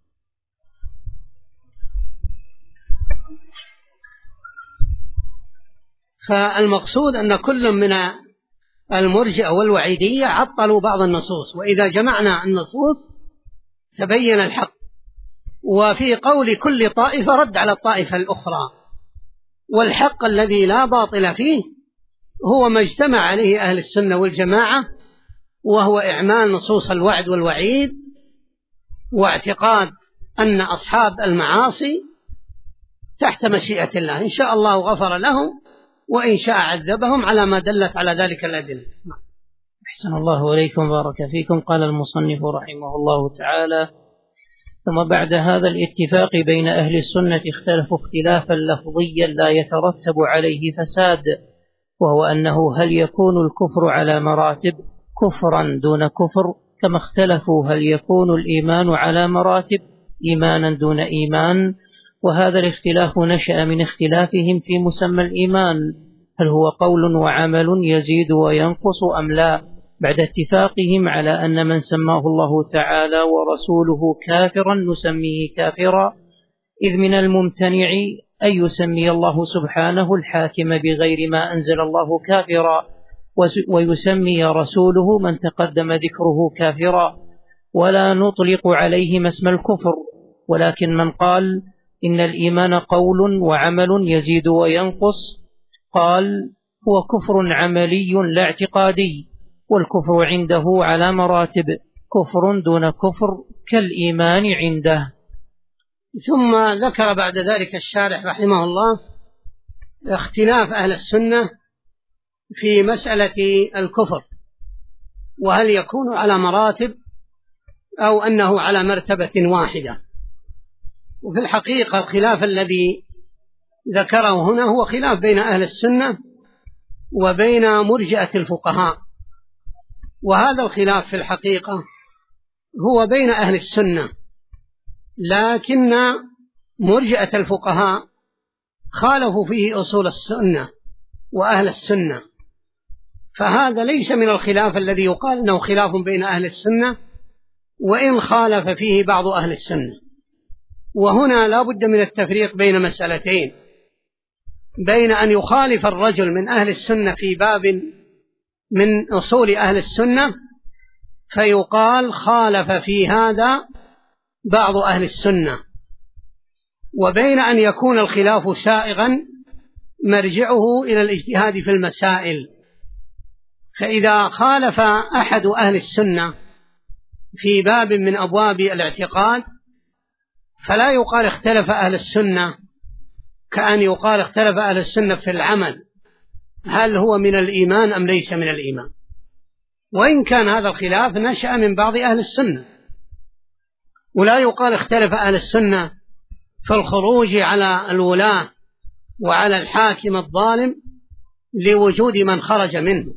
فالمقصود أن كل من المرجئة والوعيدية عطلوا بعض النصوص، وإذا جمعنا النصوص تبين الحق. وفي قول كل طائفة رد على الطائفة الأخرى، والحق الذي لا باطل فيه هو ما اجتمع عليه أهل السنة والجماعة، وهو إعمال نصوص الوعد والوعيد، واعتقاد أن أصحاب المعاصي تحت مشيئة الله، إن شاء الله غفر لهم وإن شاء عذبهم على ما دلت على ذلك الأدلة. أحسن الله إليكم، بارك فيكم. قال المصنف رحمه الله تعالى: ثم بعد هذا الاتفاق بين أهل السنة اختلفوا اختلافا لفظيا لا يترتب عليه فساد، وهو أنه هل يكون الكفر على مراتب كفرا دون كفر، كما اختلفوا هل يكون الإيمان على مراتب إيمانا دون إيمان. وهذا الاختلاف نشأ من اختلافهم في مسمى الإيمان، هل هو قول وعمل يزيد وينقص أم لا، بعد اتفاقهم على أن من سماه الله تعالى ورسوله كافرا نسميه كافرا، إذ من الممتنع أن يسمي الله سبحانه الحاكم بغير ما أنزل الله كافرا، ويسمي رسوله من تقدم ذكره كافرا، ولا نطلق عليهم اسم الكفر. ولكن من قال إن الإيمان قول وعمل يزيد وينقص قال هو كفر عملي لا اعتقادي، والكفر عنده على مراتب، كفر دون كفر كالإيمان عنده. ثم ذكر بعد ذلك الشارح رحمه الله اختلاف أهل السنة في مسألة الكفر، وهل يكون على مراتب أو أنه على مرتبة واحدة. وفي الحقيقة الخلاف الذي ذكره هنا هو خلاف بين أهل السنة وبين مرجئة الفقهاء، وهذا الخلاف في الحقيقة هو بين أهل السنة، لكن مرجئة الفقهاء خالفوا فيه أصول السنة وأهل السنة، فهذا ليس من الخلاف الذي يقال أنه خلاف بين أهل السنة، وإن خالف فيه بعض أهل السنة. وهنا لا بد من التفريق بين مسألتين، بين أن يخالف الرجل من أهل السنة في باب من أصول أهل السنة فيقال خالف في هذا بعض أهل السنة، وبين أن يكون الخلاف سائغا مرجعه إلى الاجتهاد في المسائل. فإذا خالف أحد أهل السنة في باب من أبواب الاعتقاد فلا يقال اختلف أهل السنة كأن يقال اختلف أهل السنة في العمل، هل هو من الإيمان أم ليس من الإيمان، وإن كان هذا الخلاف نشأ من بعض أهل السنة. ولا يقال اختلف أهل السنة في الخروج على الولاة وعلى الحاكم الظالم لوجود من خرج منه،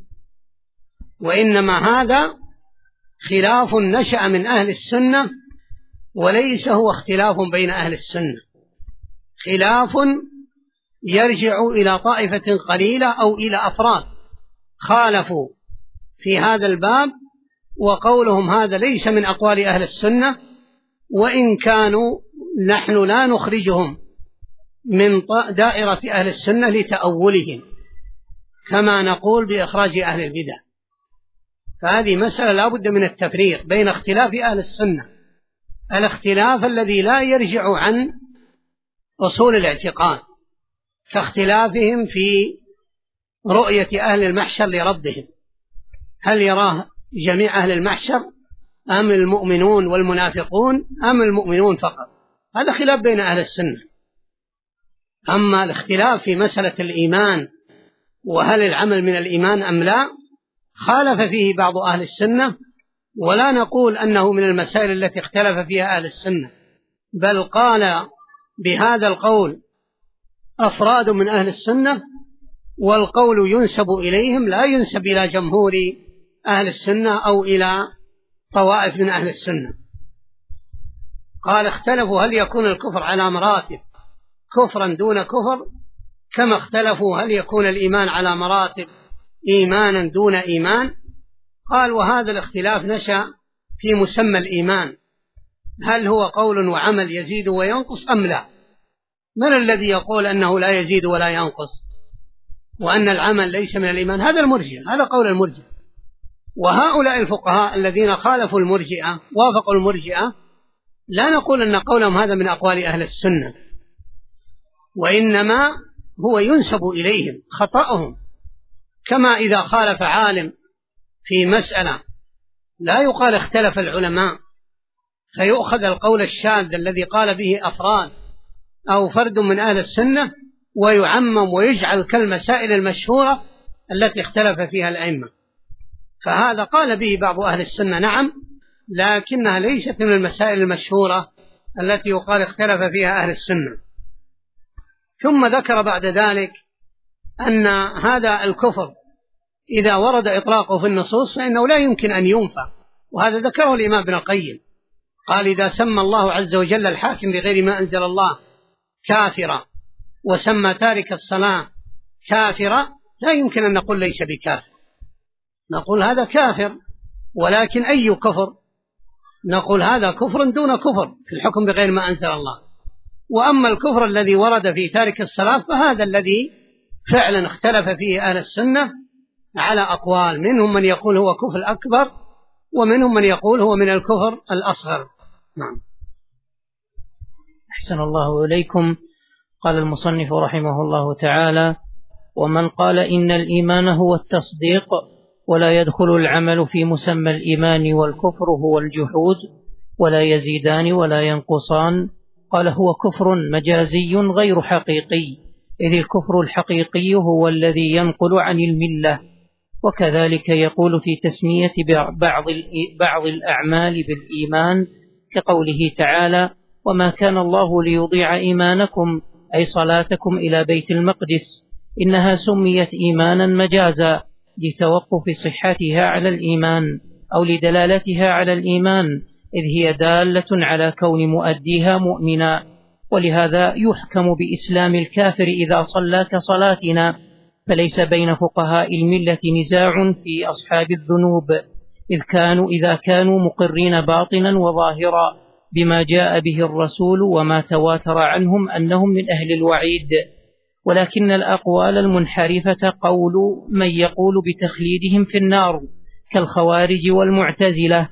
وإنما هذا خلاف نشأ من أهل السنة وليس هو اختلاف بين أهل السنة، خلاف يرجع إلى طائفة قليلة أو إلى أفراد خالفوا في هذا الباب، وقولهم هذا ليس من أقوال أهل السنة، وإن كانوا نحن لا نخرجهم من دائرة أهل السنة لتأولهم كما نقول بإخراج أهل البدع. فهذه مسألة لا بد من التفريق بين اختلاف أهل السنة، الاختلاف الذي لا يرجع عن أصول الاعتقاد، كاختلافهم في رؤية أهل المحشر لربهم، هل يراه جميع أهل المحشر أم المؤمنون والمنافقون أم المؤمنون فقط؟ هذا خلاف بين أهل السنة. أما الاختلاف في مسألة الإيمان وهل العمل من الإيمان أم لا، خالف فيه بعض أهل السنة، ولا نقول أنه من المسائل التي اختلف فيها أهل السنة، بل قال بهذا القول أفراد من أهل السنة، والقول ينسب إليهم لا ينسب إلى جمهور أهل السنة أو إلى طوائف من أهل السنة. قال اختلفوا هل يكون الكفر على مراتب، كفرا دون كفر، كما اختلفوا هل يكون الإيمان على مراتب، إيمانا دون إيمان. قال وهذا الاختلاف نشأ في مسمى الإيمان، هل هو قول وعمل يزيد وينقص أم لا؟ من الذي يقول أنه لا يزيد ولا ينقص وأن العمل ليس من الإيمان؟ هذا المرجئة، هذا قول المرجئة. وهؤلاء الفقهاء الذين خالفوا المرجئة وافقوا المرجئة، لا نقول أن قولهم هذا من أقوال أهل السنة، وإنما هو ينسب إليهم خطأهم. كما إذا خالف عالم في مسألة لا يقال اختلف العلماء فيؤخذ القول الشاذ الذي قال به أفراد أو فرد من أهل السنة ويعمم ويجعل كالمسائل المشهورة التي اختلف فيها الأئمة. فهذا قال به بعض أهل السنة نعم، لكنها ليست من المسائل المشهورة التي يقال اختلف فيها أهل السنة. ثم ذكر بعد ذلك أن هذا الكفر إذا ورد إطلاقه في النصوص فإنه لا يمكن أن ينفى، وهذا ذكره الإمام ابن القيم، قال إذا سمى الله عز وجل الحاكم بغير ما أنزل الله كافرا وسمى تارك الصلاة كافرا، لا يمكن أن نقول ليس بكافر، نقول هذا كافر، ولكن أي كفر؟ نقول هذا كفر دون كفر في الحكم بغير ما أنزل الله. وأما الكفر الذي ورد في تارك الصلاة فهذا الذي فعلا اختلف فيه أهل السنة على أقوال، منهم من يقول هو كفر أكبر ومنهم من يقول هو من الكفر الأصغر. نعم. أحسن الله إليكم. قال المصنف رحمه الله تعالى: ومن قال إن الإيمان هو التصديق ولا يدخل العمل في مسمى الإيمان والكفر هو الجحود ولا يزيدان ولا ينقصان، قال هو كفر مجازي غير حقيقي، إذ الكفر الحقيقي هو الذي ينقل عن الملة. وكذلك يقول في تسمية بعض الأعمال بالإيمان كقوله تعالى: وما كان الله ليضيع إيمانكم أي صلاتكم إلى بيت المقدس، إنها سميت إيمانا مجازا لتوقف صحتها على الإيمان أو لدلالتها على الإيمان، إذ هي دالة على كون مؤديها مؤمنا. ولهذا يحكم بإسلام الكافر إذا صلى كصلاتنا، فليس بين فقهاء الملة نزاع في أصحاب الذنوب، إذا كانوا مقرين باطنا وظاهرا بما جاء به الرسول وما تواتر عنهم أنهم من أهل الوعيد. ولكن الأقوال المنحرفة قول من يقول بتخليدهم في النار كالخوارج والمعتزلة،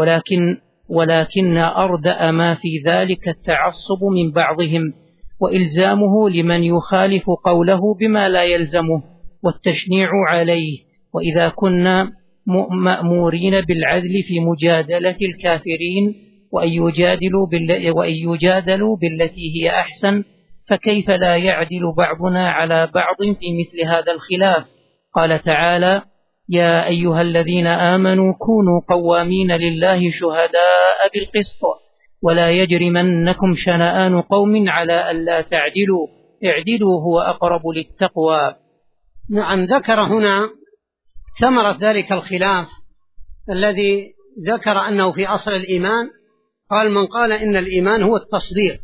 ولكن أردأ ما في ذلك التعصب من بعضهم وإلزامه لمن يخالف قوله بما لا يلزمه والتشنيع عليه. وإذا كنا مأمورين بالعدل في مجادلة الكافرين وأن يجادلوا بالتي هي أحسن، فكيف لا يعدل بعضنا على بعض في مثل هذا الخلاف؟ قال تعالى: يا أيها الذين آمنوا كونوا قوامين لله شهداء بالقسط ولا يجرمنكم شنآن قوم على ألا تعدلوا اعدلوا هو أقرب للتقوى. نعم، ذكر هنا ثمرة ذلك الخلاف الذي ذكر أنه في أصل الإيمان. قال من قال إن الإيمان هو التصديق،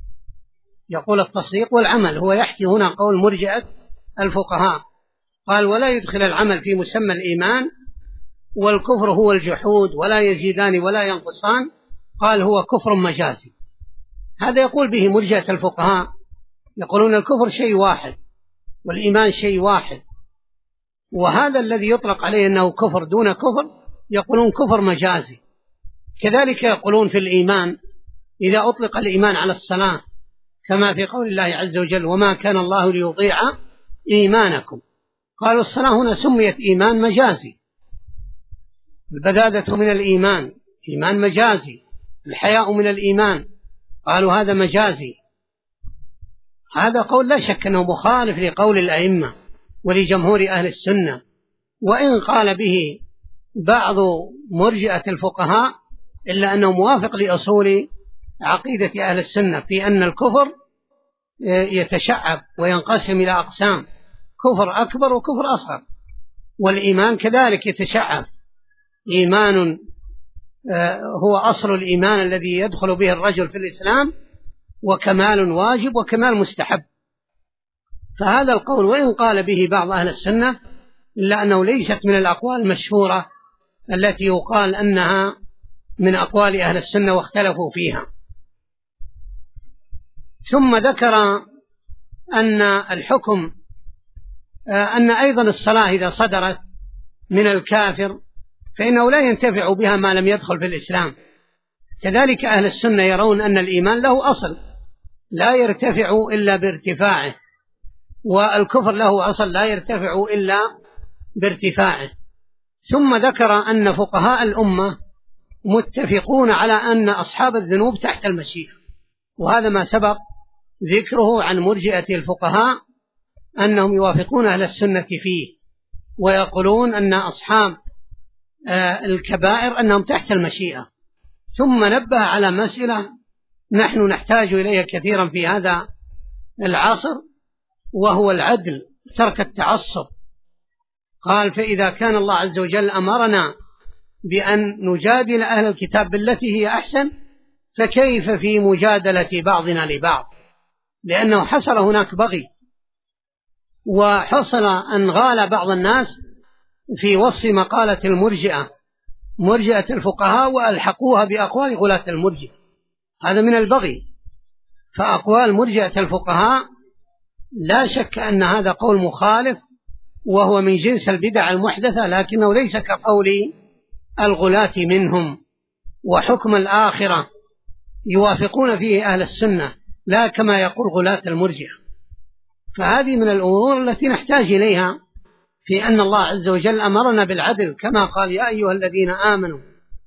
يقول التصديق والعمل، هو يحكي هنا قول مرجئة الفقهاء. قال ولا يدخل العمل في مسمى الإيمان، والكفر هو الجحود ولا يزيدان ولا ينقصان، قال هو كفر مجازي. هذا يقول به مرجئة الفقهاء، يقولون الكفر شيء واحد والإيمان شيء واحد، وهذا الذي يطلق عليه أنه كفر دون كفر يقولون كفر مجازي. كذلك يقولون في الإيمان إذا أطلق الإيمان على الصلاة كما في قول الله عز وجل: وما كان الله ليضيع إيمانكم، قالوا الصلاة هنا سميت إيمان مجازي، البذاذة من الإيمان إيمان مجازي، الحياء من الإيمان قالوا هذا مجازي. هذا قول لا شك أنه مخالف لقول الأئمة ولجمهور أهل السنة، وإن قال به بعض مرجئة الفقهاء إلا أنه موافق لأصول عقيدة أهل السنة في أن الكفر يتشعب وينقسم إلى أقسام، كفر أكبر وكفر أصغر، والإيمان كذلك يتشعب، إيمان هو أصل الإيمان الذي يدخل به الرجل في الإسلام، وكمال واجب وكمال مستحب. فهذا القول وإن قال به بعض أهل السنة إلا أنه ليست من الأقوال المشهورة التي يقال أنها من أقوال أهل السنة واختلفوا فيها. ثم ذكر أن الحكم أن أيضا الصلاة إذا صدرت من الكافر فإنه لا ينتفع بها ما لم يدخل في الإسلام. كذلك أهل السنة يرون أن الإيمان له أصل لا يرتفع إلا بارتفاعه، والكفر له أصل لا يرتفع إلا بارتفاعه. ثم ذكر أن فقهاء الأمة متفقون على أن أصحاب الذنوب تحت المشيئة، وهذا ما سبق ذكره عن مرجئة الفقهاء أنهم يوافقون أهل السنة فيه، ويقولون أن أصحاب الكبائر أنهم تحت المشيئة. ثم نبه على مسألة نحن نحتاج إليها كثيرا في هذا العصر، وهو العدل، ترك التعصب. قال فإذا كان الله عز وجل أمرنا بأن نجادل أهل الكتاب بالتي هي أحسن، فكيف في مجادلة بعضنا لبعض؟ لأنه حصل هناك بغي، وحصل أن غال بعض الناس في وصف مقالة المرجئة مرجئة الفقهاء وألحقوها بأقوال غلاة المرجئة، هذا من البغي. فأقوال مرجئة الفقهاء لا شك أن هذا قول مخالف، وهو من جنس البدع المحدثة، لكنه ليس كقول الغلاة منهم. وحكم الآخرة يوافقون فيه أهل السنة لا كما يقول غلاة المرجئة. فهذه من الأمور التي نحتاج إليها في أن الله عز وجل أمرنا بالعدل، كما قال يا أيها الذين آمنوا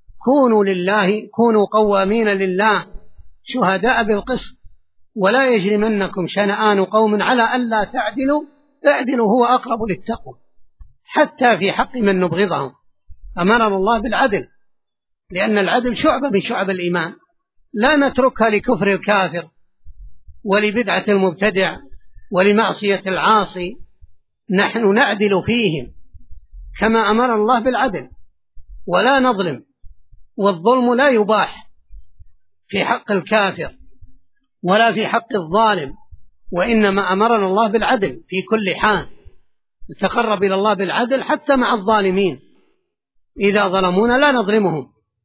كونوا قوامين لله شهداء بالقسط ولا يجرمنكم شنآن قوم على ألا تعدلوا اعدلوا هو أقرب للتقوى. حتى في حق من نبغضهم أمرنا الله بالعدل، لأن العدل شعبة من شعب الإيمان، لا نتركها لكفر الكافر ولبدعة المبتدع ولمعصية العاصي، نحن نعدل فيهم كما أمر الله بالعدل، ولا نظلم، والظلم لا يباح في حق الكافر ولا في حق الظالم، وإنما أمرنا الله بالعدل في كل حال، نتقرب إلى الله بالعدل حتى مع الظالمين، إذا ظلمونا لا نظلمهم،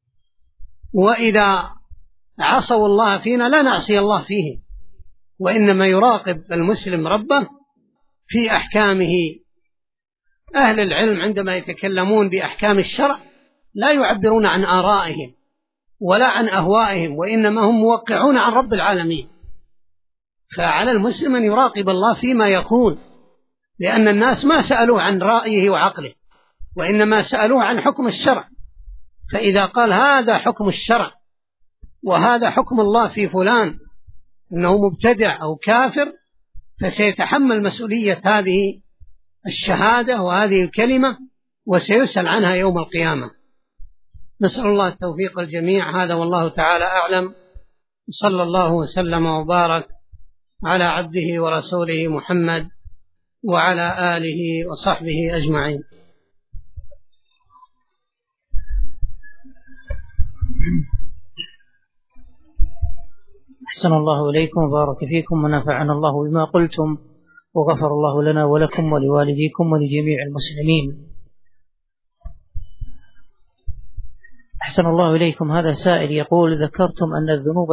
وإذا عصوا الله فينا لا نعصي الله فيهم، وإنما يراقب المسلم ربه في أحكامه. أهل العلم عندما يتكلمون بأحكام الشرع لا يعبرون عن آرائهم ولا عن أهوائهم، وإنما هم موقعون عن رب العالمين. فعلى المسلم أن يراقب الله فيما يقول، لأن الناس ما سألوه عن رأيه وعقله، وإنما سألوه عن حكم الشرع. فإذا قال هذا حكم الشرع وهذا حكم الله في فلان إنه مبتدع أو كافر، فسيتحمل مسؤولية هذه الشهادة وهذه الكلمة، وسيسأل عنها يوم القيامة. نسأل الله التوفيق الجميع، هذا والله تعالى أعلم. صلى الله وسلم وبارك على عبده ورسوله محمد وعلى آله وصحبه أجمعين. أحسن الله إليكم وبارك فيكم ونفعنا الله بما قلتم، وغفر الله لنا ولكم ولوالديكم ولجميع المسلمين. أحسن الله إليكم. هذا سائل يقول: ذكرتم أن الذنوب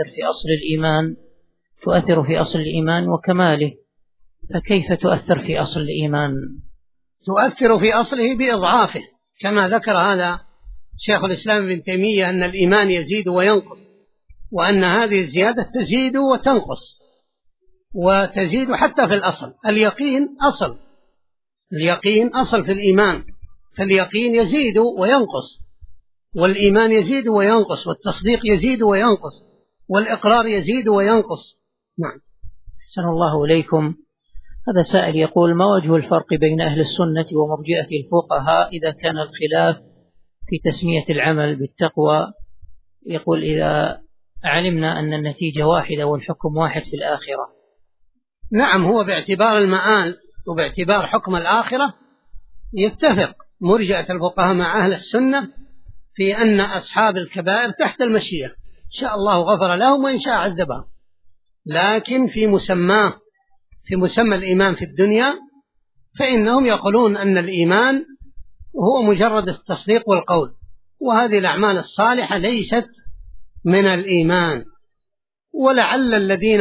تؤثر في أصل الإيمان وكماله، فكيف تؤثر في أصل الإيمان؟ تؤثر في أصله بإضعافه، كما ذكر هذا شيخ الإسلام ابن تيمية أن الإيمان يزيد وينقص، وأن هذه الزيادة تزيد وتنقص، وتزيد حتى في الأصل. اليقين أصل، اليقين أصل في الإيمان، فاليقين يزيد وينقص، والإيمان يزيد وينقص، والتصديق يزيد وينقص، والإقرار يزيد وينقص. نعم. أحسن الله إليكم. هذا سائل يقول: ما وجه الفرق بين أهل السنة ومرجئة الفقهاء إذا كان الخلاف في تسمية العمل بالتقوى؟ يقول: إذا علمنا أن النتيجة واحدة والحكم واحد في الآخرة. نعم، هو باعتبار المآل وباعتبار حكم الآخرة يتفق مرجئة الفقهاء مع أهل السنة في أن أصحاب الكبائر تحت المشيئة، إن شاء الله غفر لهم وإن شاء عذبهم، لكن في مسمى الإيمان في الدنيا فإنهم يقولون أن الإيمان هو مجرد التصديق والقول، وهذه الأعمال الصالحة ليست من الإيمان. ولعل الذين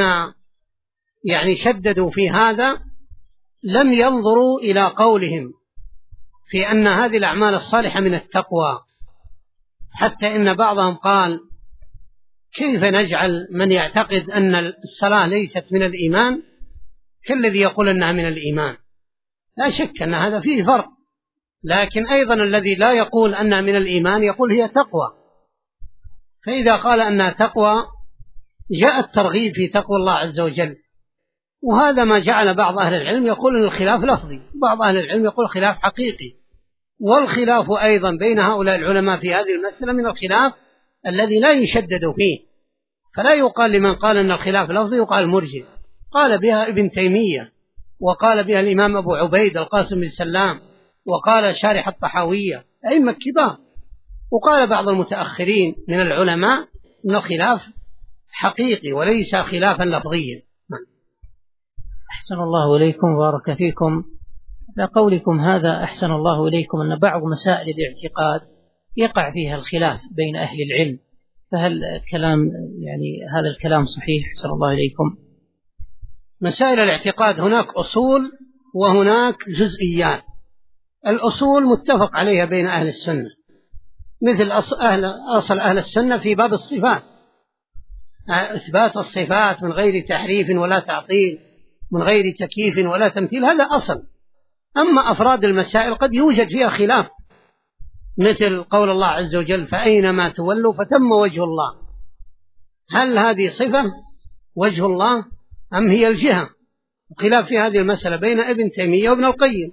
شددوا في هذا لم ينظروا إلى قولهم في أن هذه الأعمال الصالحة من التقوى، حتى إن بعضهم قال: كيف نجعل من يعتقد أن الصلاة ليست من الإيمان كالذي يقول أنها من الإيمان؟ لا شك أن هذا فيه فرق، لكن أيضا الذي لا يقول أنها من الإيمان يقول هي تقوى، فإذا قال أنها تقوى جاء الترغيب في تقوى الله عز وجل. وهذا ما جعل بعض أهل العلم يقول أن الخلاف لفظي، بعض أهل العلم يقول خلاف حقيقي. والخلاف أيضا بين هؤلاء العلماء في هذه المسألة من الخلاف الذي لا يشدد فيه، فلا يقال لمن قال أن الخلاف لفظي يقال مرجئ. قال بها ابن تيمية، وقال بها الإمام أبو عبيد القاسم بن سلام، وقال شارح الطحاوية، أئمة كبار. وقال بعض المتأخرين من العلماء أن الخلاف حقيقي وليس خلافا لفظيا. أحسن الله إليكم وبارك فيكم. لقولكم هذا أحسن الله إليكم أن بعض مسائل الاعتقاد يقع فيها الخلاف بين أهل العلم، فهل هذا الكلام صحيح؟ أحسن الله إليكم. مسائل الاعتقاد هناك أصول وهناك جزئيات. الأصول متفق عليها بين أهل السنة، مثل أصل أهل السنة في باب الصفات، إثبات الصفات من غير تحريف ولا تعطيل، من غير تكييف ولا تمثيل، هذا أصل. أما أفراد المسائل قد يوجد فيها خلاف، مثل قول الله عز وجل: فأينما تولوا فتم وجه الله. هل هذه صفة وجه الله أم هي الجهة؟ خلاف في هذه المسألة بين ابن تيمية وابن القيم.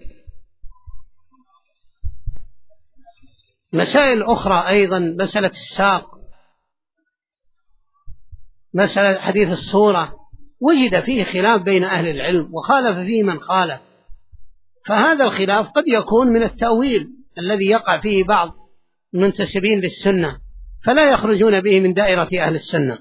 مسائل أخرى أيضا، مسألة الساق، مسألة حديث الصورة، وجد فيه خلاف بين أهل العلم وخالف فيه من خالف، فهذا الخلاف قد يكون من التأويل الذي يقع فيه بعض المنتسبين للسنة، فلا يخرجون به من دائرة أهل السنة.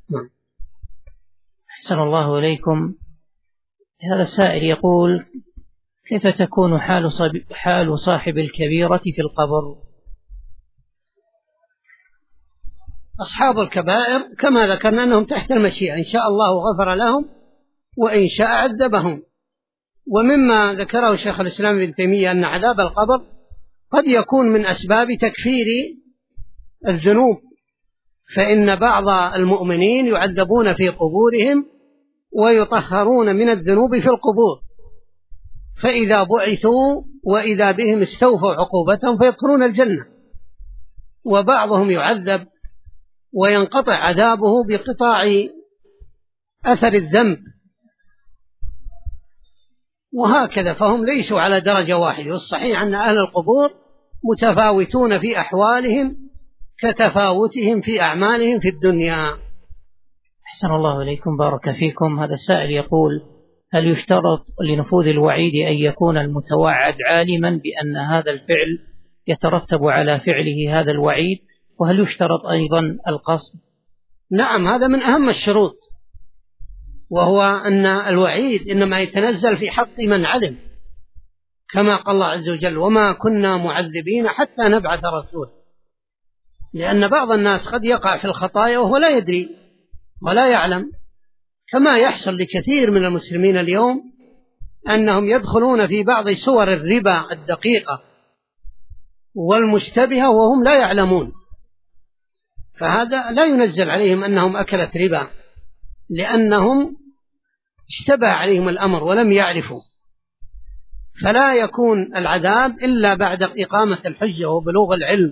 أحسن الله إليكم. هذا السائل يقول: كيف تكون حال صاحب الكبيرة في القبر؟ أصحاب الكبائر كما ذكرنا أنهم تحت المشيئة، إن شاء الله غفر لهم وإن شاء عذبهم. ومما ذكره شيخ الإسلام ابن تيمية أن عذاب القبر قد يكون من أسباب تكفير الذنوب، فإن بعض المؤمنين يعذبون في قبورهم ويطهرون من الذنوب في القبور، فإذا بعثوا وإذا بهم استوفوا عقوبتهم فيدخلون الجنة. وبعضهم يعذب وينقطع عذابه بقطاع أثر الذنب، وهكذا، فهم ليسوا على درجة واحدة. والصحيح أن أهل القبور متفاوتون في أحوالهم كتفاوتهم في أعمالهم في الدنيا. أحسن الله إليكم بارك فيكم. هذا السائل يقول: هل يشترط لنفوذ الوعيد أن يكون المتوعد عالما بأن هذا الفعل يترتب على فعله هذا الوعيد؟ وهل يشترط أيضا القصد؟ نعم، هذا من أهم الشروط، وهو أن الوعيد إنما يتنزل في حق من علم، كما قال الله عز وجل: وما كنا معذبين حتى نبعث رسولا. لأن بعض الناس قد يقع في الخطايا وهو لا يدري ولا يعلم، كما يحصل لكثير من المسلمين اليوم أنهم يدخلون في بعض صور الربا الدقيقة والمشتبهة وهم لا يعلمون، فهذا لا ينزل عليهم أنهم أكلت ربا، لأنهم اشتبه عليهم الأمر ولم يعرفوا. فلا يكون العذاب إلا بعد إقامة الحجة وبلوغ العلم.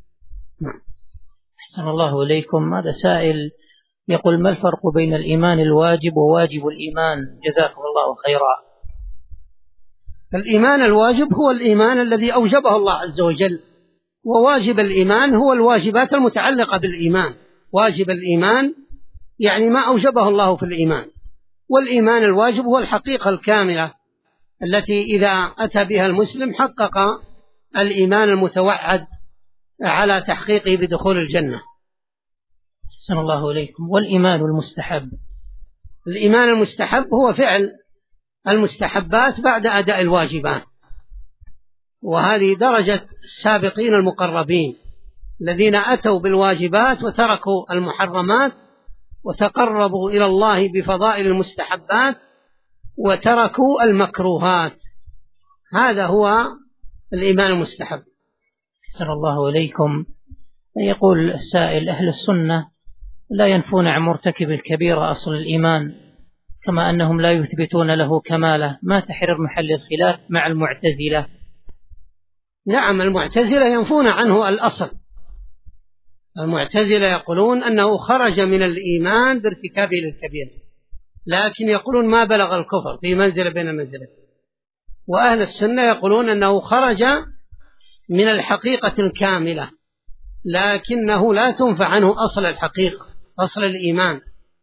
أحسن الله إليكم. هذا سائل يقول: ما الفرق بين الإيمان الواجب وواجب الإيمان؟ جزاكم الله خيرا. الإيمان الواجب هو الإيمان الذي أوجبه الله عز وجل، وواجب الإيمان هو الواجبات المتعلقة بالإيمان. واجب الإيمان يعني ما أوجبه الله في الإيمان، والإيمان الواجب هو الحقيقة الكاملة التي إذا أتى بها المسلم حقق الإيمان المتوعد على تحقيقه بدخول الجنة. أحسن الله إليكم. والإيمان المستحب؟ الإيمان المستحب هو فعل المستحبات بعد أداء الواجبات، وهذه درجة السابقين المقربين الذين أتوا بالواجبات وتركوا المحرمات وتقربوا إلى الله بفضائل المستحبات وتركوا المكروهات. هذا هو الإيمان المستحب. أحسن الله إليكم. يقول السائل: أهل السنة لا ينفون عن مرتكب الكبيرة أصل الإيمان، كما أنهم لا يثبتون له كماله، ما تحرر محل الخلاف مع المعتزلة؟ نعم، المعتزلة ينفون عنه الأصل. المعتزلة يقولون أنه خرج من الإيمان بارتكابه للكبيرة، لكن يقولون ما بلغ الكفر، في منزلة بين المنزلة. وأهل السنة يقولون أنه خرج من الحقيقة الكاملة، لكنه لا تنفع عنه أصل الحقيقة، أصل الإيمان.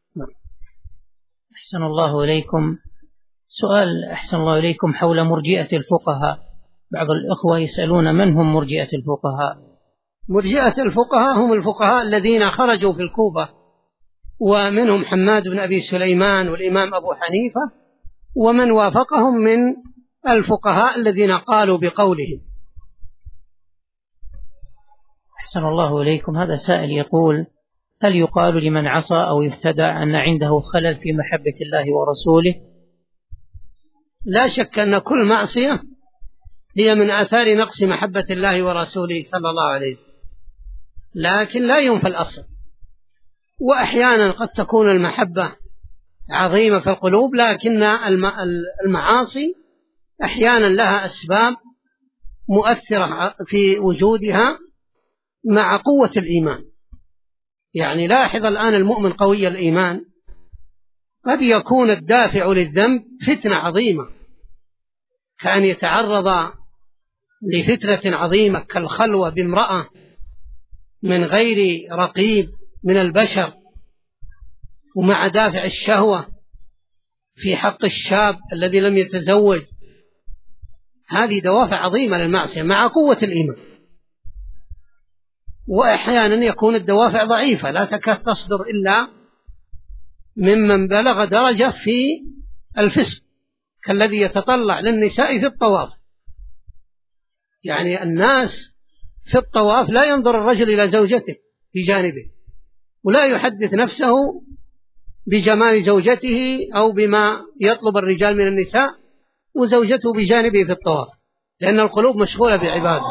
أحسن الله إليكم. سؤال أحسن الله إليكم حول مرجئة الفقهاء. بعض الإخوة يسألون: من هم مرجئة الفقهاء؟ مرجئة الفقهاء هم الفقهاء الذين خرجوا في الكوفة، ومنهم حماد بن أبي سليمان والإمام أبو حنيفة ومن وافقهم من الفقهاء الذين قالوا بقولهم. أحسن الله إليكم. هذا سائل يقول: هل يقال لمن عصى أو يبتدع أن عنده خلل في محبة الله ورسوله؟ لا شك أن كل معصية هي من آثار نقص محبة الله ورسوله صلى الله عليه وسلم، لكن لا ينفى الأصل. وأحيانا قد تكون المحبة عظيمة في القلوب، لكن المعاصي أحيانا لها أسباب مؤثرة في وجودها مع قوة الإيمان. يعني لاحظ الآن المؤمن قوي الإيمان قد يكون الدافع للذنب فتنة عظيمة، كأن يتعرض لفتنة عظيمة كالخلوة بامرأة من غير رقيب من البشر، ومع دافع الشهوة في حق الشاب الذي لم يتزوج. هذه دوافع عظيمة للمعصية مع قوة الإيمان. وأحيانا يكون الدوافع ضعيفة لا تكاد تصدر إلا ممن بلغ درجة في الفسق، كالذي يتطلع للنساء في الطواف. يعني الناس في الطواف لا ينظر الرجل إلى زوجته بجانبه، ولا يحدث نفسه بجمال زوجته أو بما يطلب الرجال من النساء وزوجته بجانبه في الطواف، لأن القلوب مشغولة بعباده.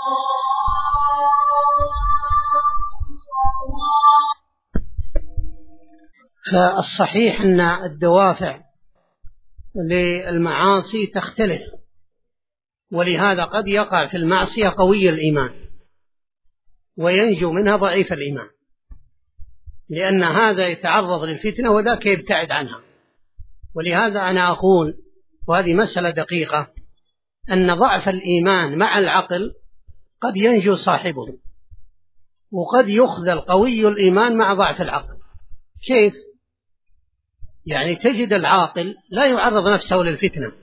فالصحيح أن الدوافع للمعاصي تختلف، ولهذا قد يقع في المعصية قوي الإيمان وينجو منها ضعيف الإيمان، لأن هذا يتعرض للفتنة وذاك يبتعد عنها. ولهذا أنا أقول، وهذه مسألة دقيقة، أن ضعف الإيمان مع العقل قد ينجو صاحبه، وقد يخذل قوي الإيمان مع ضعف العقل. كيف؟ يعني تجد العاقل لا يعرض نفسه للفتنة.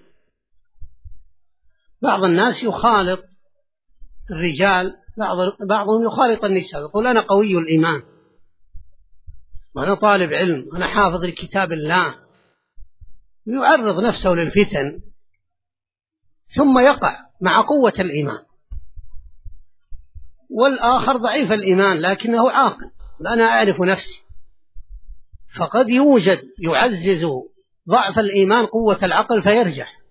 بعض الناس يخالط الرجال، بعضهم يخالط النساء، يقول أنا قوي الإيمان وأنا طالب علم وأنا حافظ لكتاب الله، يعرض نفسه للفتن ثم يقع مع قوة الإيمان. والآخر ضعيف الإيمان لكنه عاقل، أنا أعرف نفسي، فقد يوجد يعزز ضعف الإيمان قوة العقل فيرجح،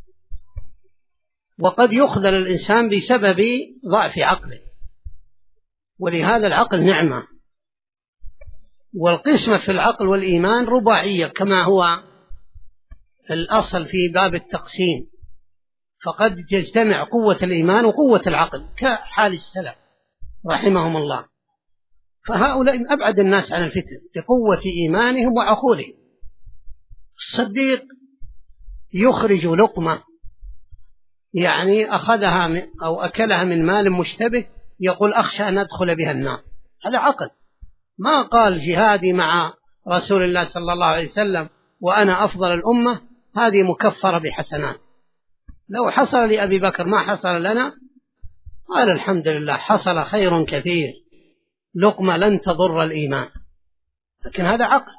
وقد يخذل الإنسان بسبب ضعف عقله. ولهذا العقل نعمة، والقسمة في العقل والإيمان رباعية كما هو الأصل في باب التقسيم. فقد تجتمع قوة الإيمان وقوة العقل كحال السلف رحمهم الله. فهؤلاء أبعد الناس عن الفتن بقوة إيمانهم وعقولهم. الصديق يخرج لقمة يعني أخذها أو أكلها من مال مشتبه يقول أخشى أن أدخل بها النار، هذا عقل. ما قال جهادي مع رسول الله صلى الله عليه وسلم وأنا أفضل الأمة هذه مكفرة بحسنات، لو حصل لأبي بكر ما حصل لنا قال الحمد لله حصل خير كثير، لقمة لن تضر الإيمان. لكن هذا عقل.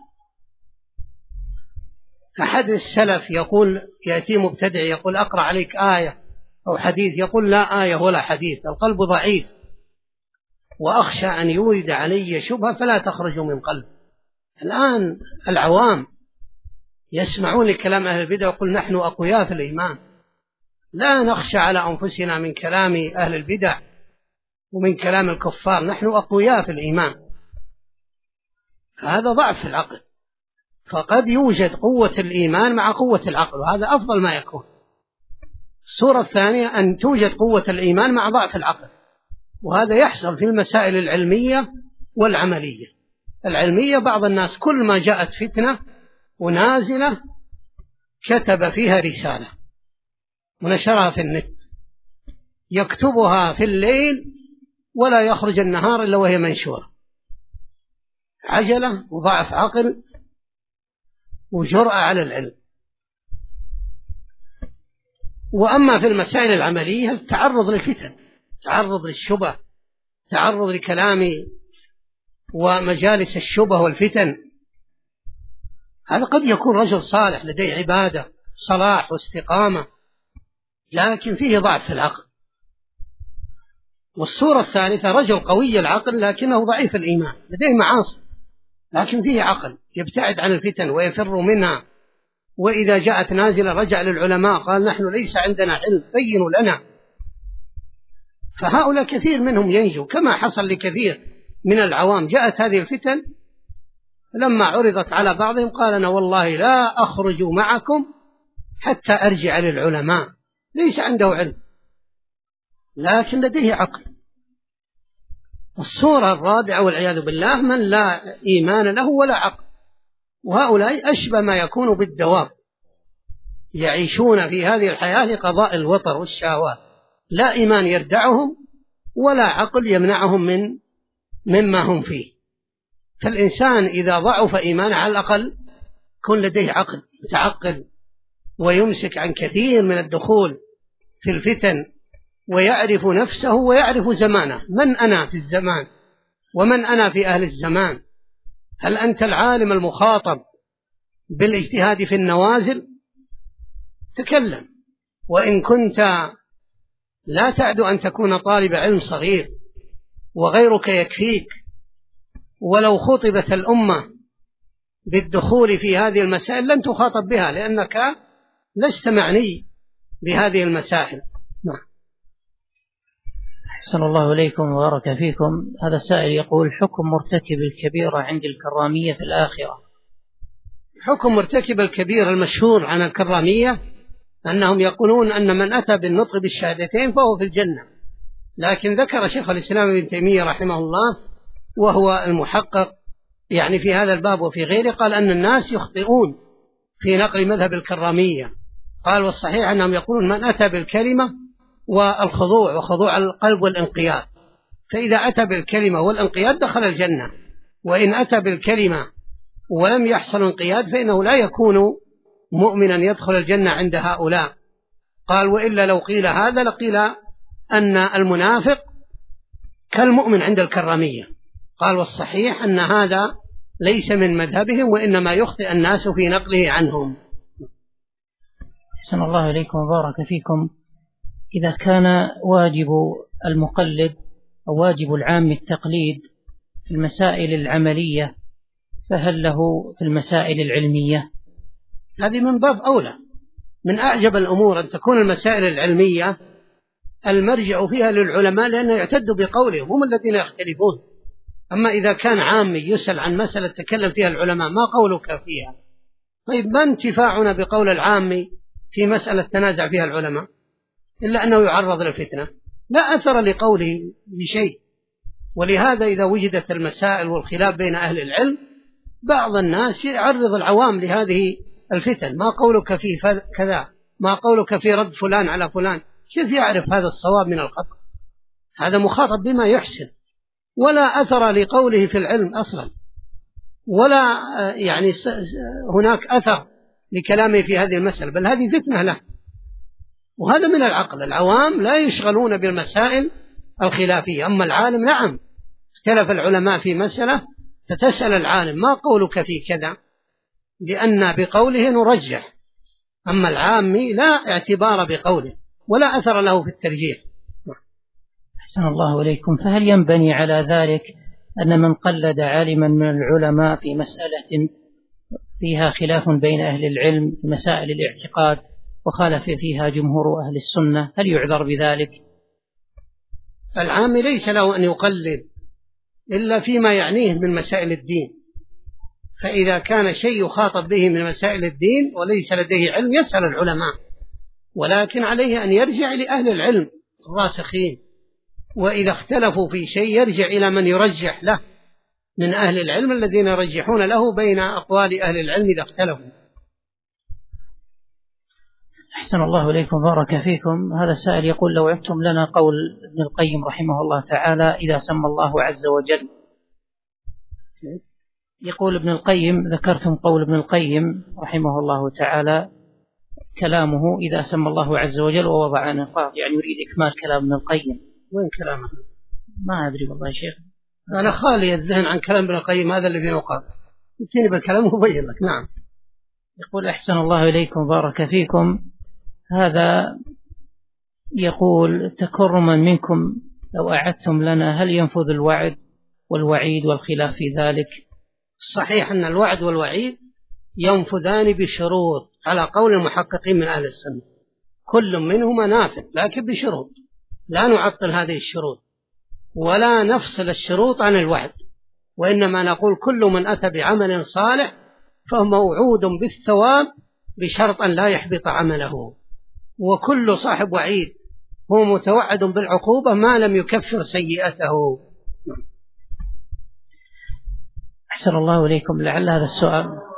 أحد السلف يقول يأتي مبتدع يقول أقرأ عليك آية أو حديث، يقول لا آية ولا حديث، القلب ضعيف وأخشى أن يورد علي شبهة فلا تخرج من قلب. الآن العوام يسمعون لكلام أهل البدع ويقول نحن أقوياء في الإيمان، لا نخشى على أنفسنا من كلام أهل البدع ومن كلام الكفار، نحن أقوياء في الإيمان. هذا ضعف في العقل. فقد يوجد قوة الإيمان مع قوة العقل، وهذا أفضل ما يكون. الصورة الثانية أن توجد قوة الإيمان مع ضعف العقل، وهذا يحصل في المسائل العلمية والعملية. العلمية بعض الناس كل ما جاءت فتنة ونازلة كتب فيها رسالة ونشرها في النت، يكتبها في الليل ولا يخرج النهار إلا وهي منشورة. عجلة وضعف عقل وجرأة على العلم. وأما في المسائل العملية التعرض للفتن، تعرض للشبه، تعرض لكلام ومجالس الشبه والفتن. هذا قد يكون رجل صالح لديه عبادة صلاح واستقامة لكن فيه ضعف في العقل. والصورة الثالثة رجل قوي العقل لكنه ضعيف الإيمان، لديه معاصي لكن فيه عقل يبتعد عن الفتن ويفر منها، وإذا جاءت نازلة رجع للعلماء قال نحن ليس عندنا علم بينوا لنا. فهؤلاء كثير منهم ينجو، كما حصل لكثير من العوام. جاءت هذه الفتن لما عرضت على بعضهم قال أنا والله لا أخرج معكم حتى أرجع للعلماء، ليس عنده علم لكن لديه عقل. الصورة الرابعة والعياذ بالله من لا إيمان له ولا عقل، وهؤلاء أشبه ما يكون بالدواب يعيشون في هذه الحياة لقضاء الوطر والشهوات، لا إيمان يردعهم ولا عقل يمنعهم مما هم فيه. فالإنسان إذا ضعف إيمانه على الأقل يكون لديه عقل يتعقل ويمسك عن كثير من الدخول في الفتن ويعرف نفسه ويعرف زمانه، من أنا في الزمان ومن أنا في أهل الزمان. هل أنت العالم المخاطب بالاجتهاد في النوازل تكلم، وإن كنت لا تعد أن تكون طالب علم صغير وغيرك يكفيك، ولو خطبت الأمة بالدخول في هذه المسائل لن تخاطب بها لأنك لست معني بهذه المسائل. أحسن الله إليكم وبارك فيكم. هذا السائل يقول حكم مرتكب الكبيرة عند الكرامية في الآخرة. حكم مرتكب الكبيرة المشهور عن الكرامية أنهم يقولون أن من أتى بالنطق بالشهادتين فهو في الجنة، لكن ذكر شيخ الإسلام ابن تيمية رحمه الله وهو المحقق يعني في هذا الباب وفي غيره، قال أن الناس يخطئون في نقل مذهب الكرامية. قال والصحيح أنهم يقولون من أتى بالكلمة والخضوع وخضوع القلب والانقياد، فإذا أتى بالكلمة والانقياد دخل الجنة، وإن أتى بالكلمة ولم يحصل انقياد فإنه لا يكون مؤمنا يدخل الجنة عند هؤلاء. قال وإلا لو قيل هذا لقيل أن المنافق كالمؤمن عند الكرامية. قال والصحيح أن هذا ليس من مذهبهم وإنما يخطئ الناس في نقله عنهم. أحسن الله إليكم وبارك فيكم. إذا كان واجب المقلد أو واجب العام التقليد في المسائل العملية فهل له في المسائل العلمية؟ هذه من باب أولى. من أعجب الأمور أن تكون المسائل العلمية المرجع فيها للعلماء لأنه يعتد بقولهم، هم الذين يختلفون. أما إذا كان عامي يسأل عن مسألة تكلم فيها العلماء ما قولك فيها؟ طيب ما انتفاعنا بقول العامي في مسألة تنازع فيها العلماء؟ إلا أنه يعرض للفتنة، لا أثر لقوله بشيء. ولهذا إذا وجدت المسائل والخلاف بين أهل العلم بعض الناس يعرض العوام لهذه الفتن، ما قولك في كذا، ما قولك في رد فلان على فلان، كيف يعرف هذا الصواب من الخطأ؟ هذا مخاطب بما يحسن، ولا أثر لقوله في العلم أصلا، ولا يعني هناك أثر لكلامه في هذه المسألة، بل هذه فتنة له. وهذا من العقل، العوام لا يشغلون بالمسائل الخلافية. أما العالم نعم، اختلف العلماء في مسألة فتسأل العالم ما قولك في كذا، لأن بقوله نرجح. أما العامي لا اعتبار بقوله ولا أثر له في الترجيح. أحسن الله إليكم. فهل ينبني على ذلك أن من قلد عالما من العلماء في مسألة فيها خلاف بين أهل العلم في مسائل الاعتقاد وخالف فيها جمهور أهل السنة، هل يعذر بذلك؟ العامي ليس له أن يقلد إلا فيما يعنيه من مسائل الدين، فإذا كان شيء يخاطب به من مسائل الدين وليس لديه علم يسأل العلماء، ولكن عليه أن يرجع لأهل العلم الراسخين، وإذا اختلفوا في شيء يرجع إلى من يرجح له من أهل العلم الذين يرجحون له بين أقوال أهل العلم إذا اختلفوا. أحسن الله إليكم، بارك فيكم. هذا السائل يقول: لو عدتم لنا قول ابن القيم رحمه الله تعالى إذا سمى الله عز وجل. يقول ابن القيم: ذكرتم قول ابن القيم رحمه الله تعالى كلامه إذا سمى الله عز وجل ووضع نقاط، يعني يريد إكمال كلام ابن القيم. وين كلامه؟ ما أدري والله يا شيخ، أنا خالي الذهن عن كلام ابن القيم، هذا اللي فيه نقاط، يمكن بالكلام مبين لك. نعم. يقول: أحسن الله إليكم، بارك فيكم. هذا يقول تكرما منكم لو أعدتم لنا هل ينفذ الوعد والوعيد والخلاف في ذلك؟ صحيح أن الوعد والوعيد ينفذان بشروط على قول المحققين من أهل السنة، كل منهما نافذ لكن بشروط، لا نعطل هذه الشروط ولا نفصل الشروط عن الوعد، وإنما نقول كل من أتى بعمل صالح فهو موعود بالثواب بشرط أن لا يحبط عمله، وكل صاحب وعيد هو متوعد بالعقوبة ما لم يكفر سيئته. أحسن الله إليكم. لعل هذا السؤال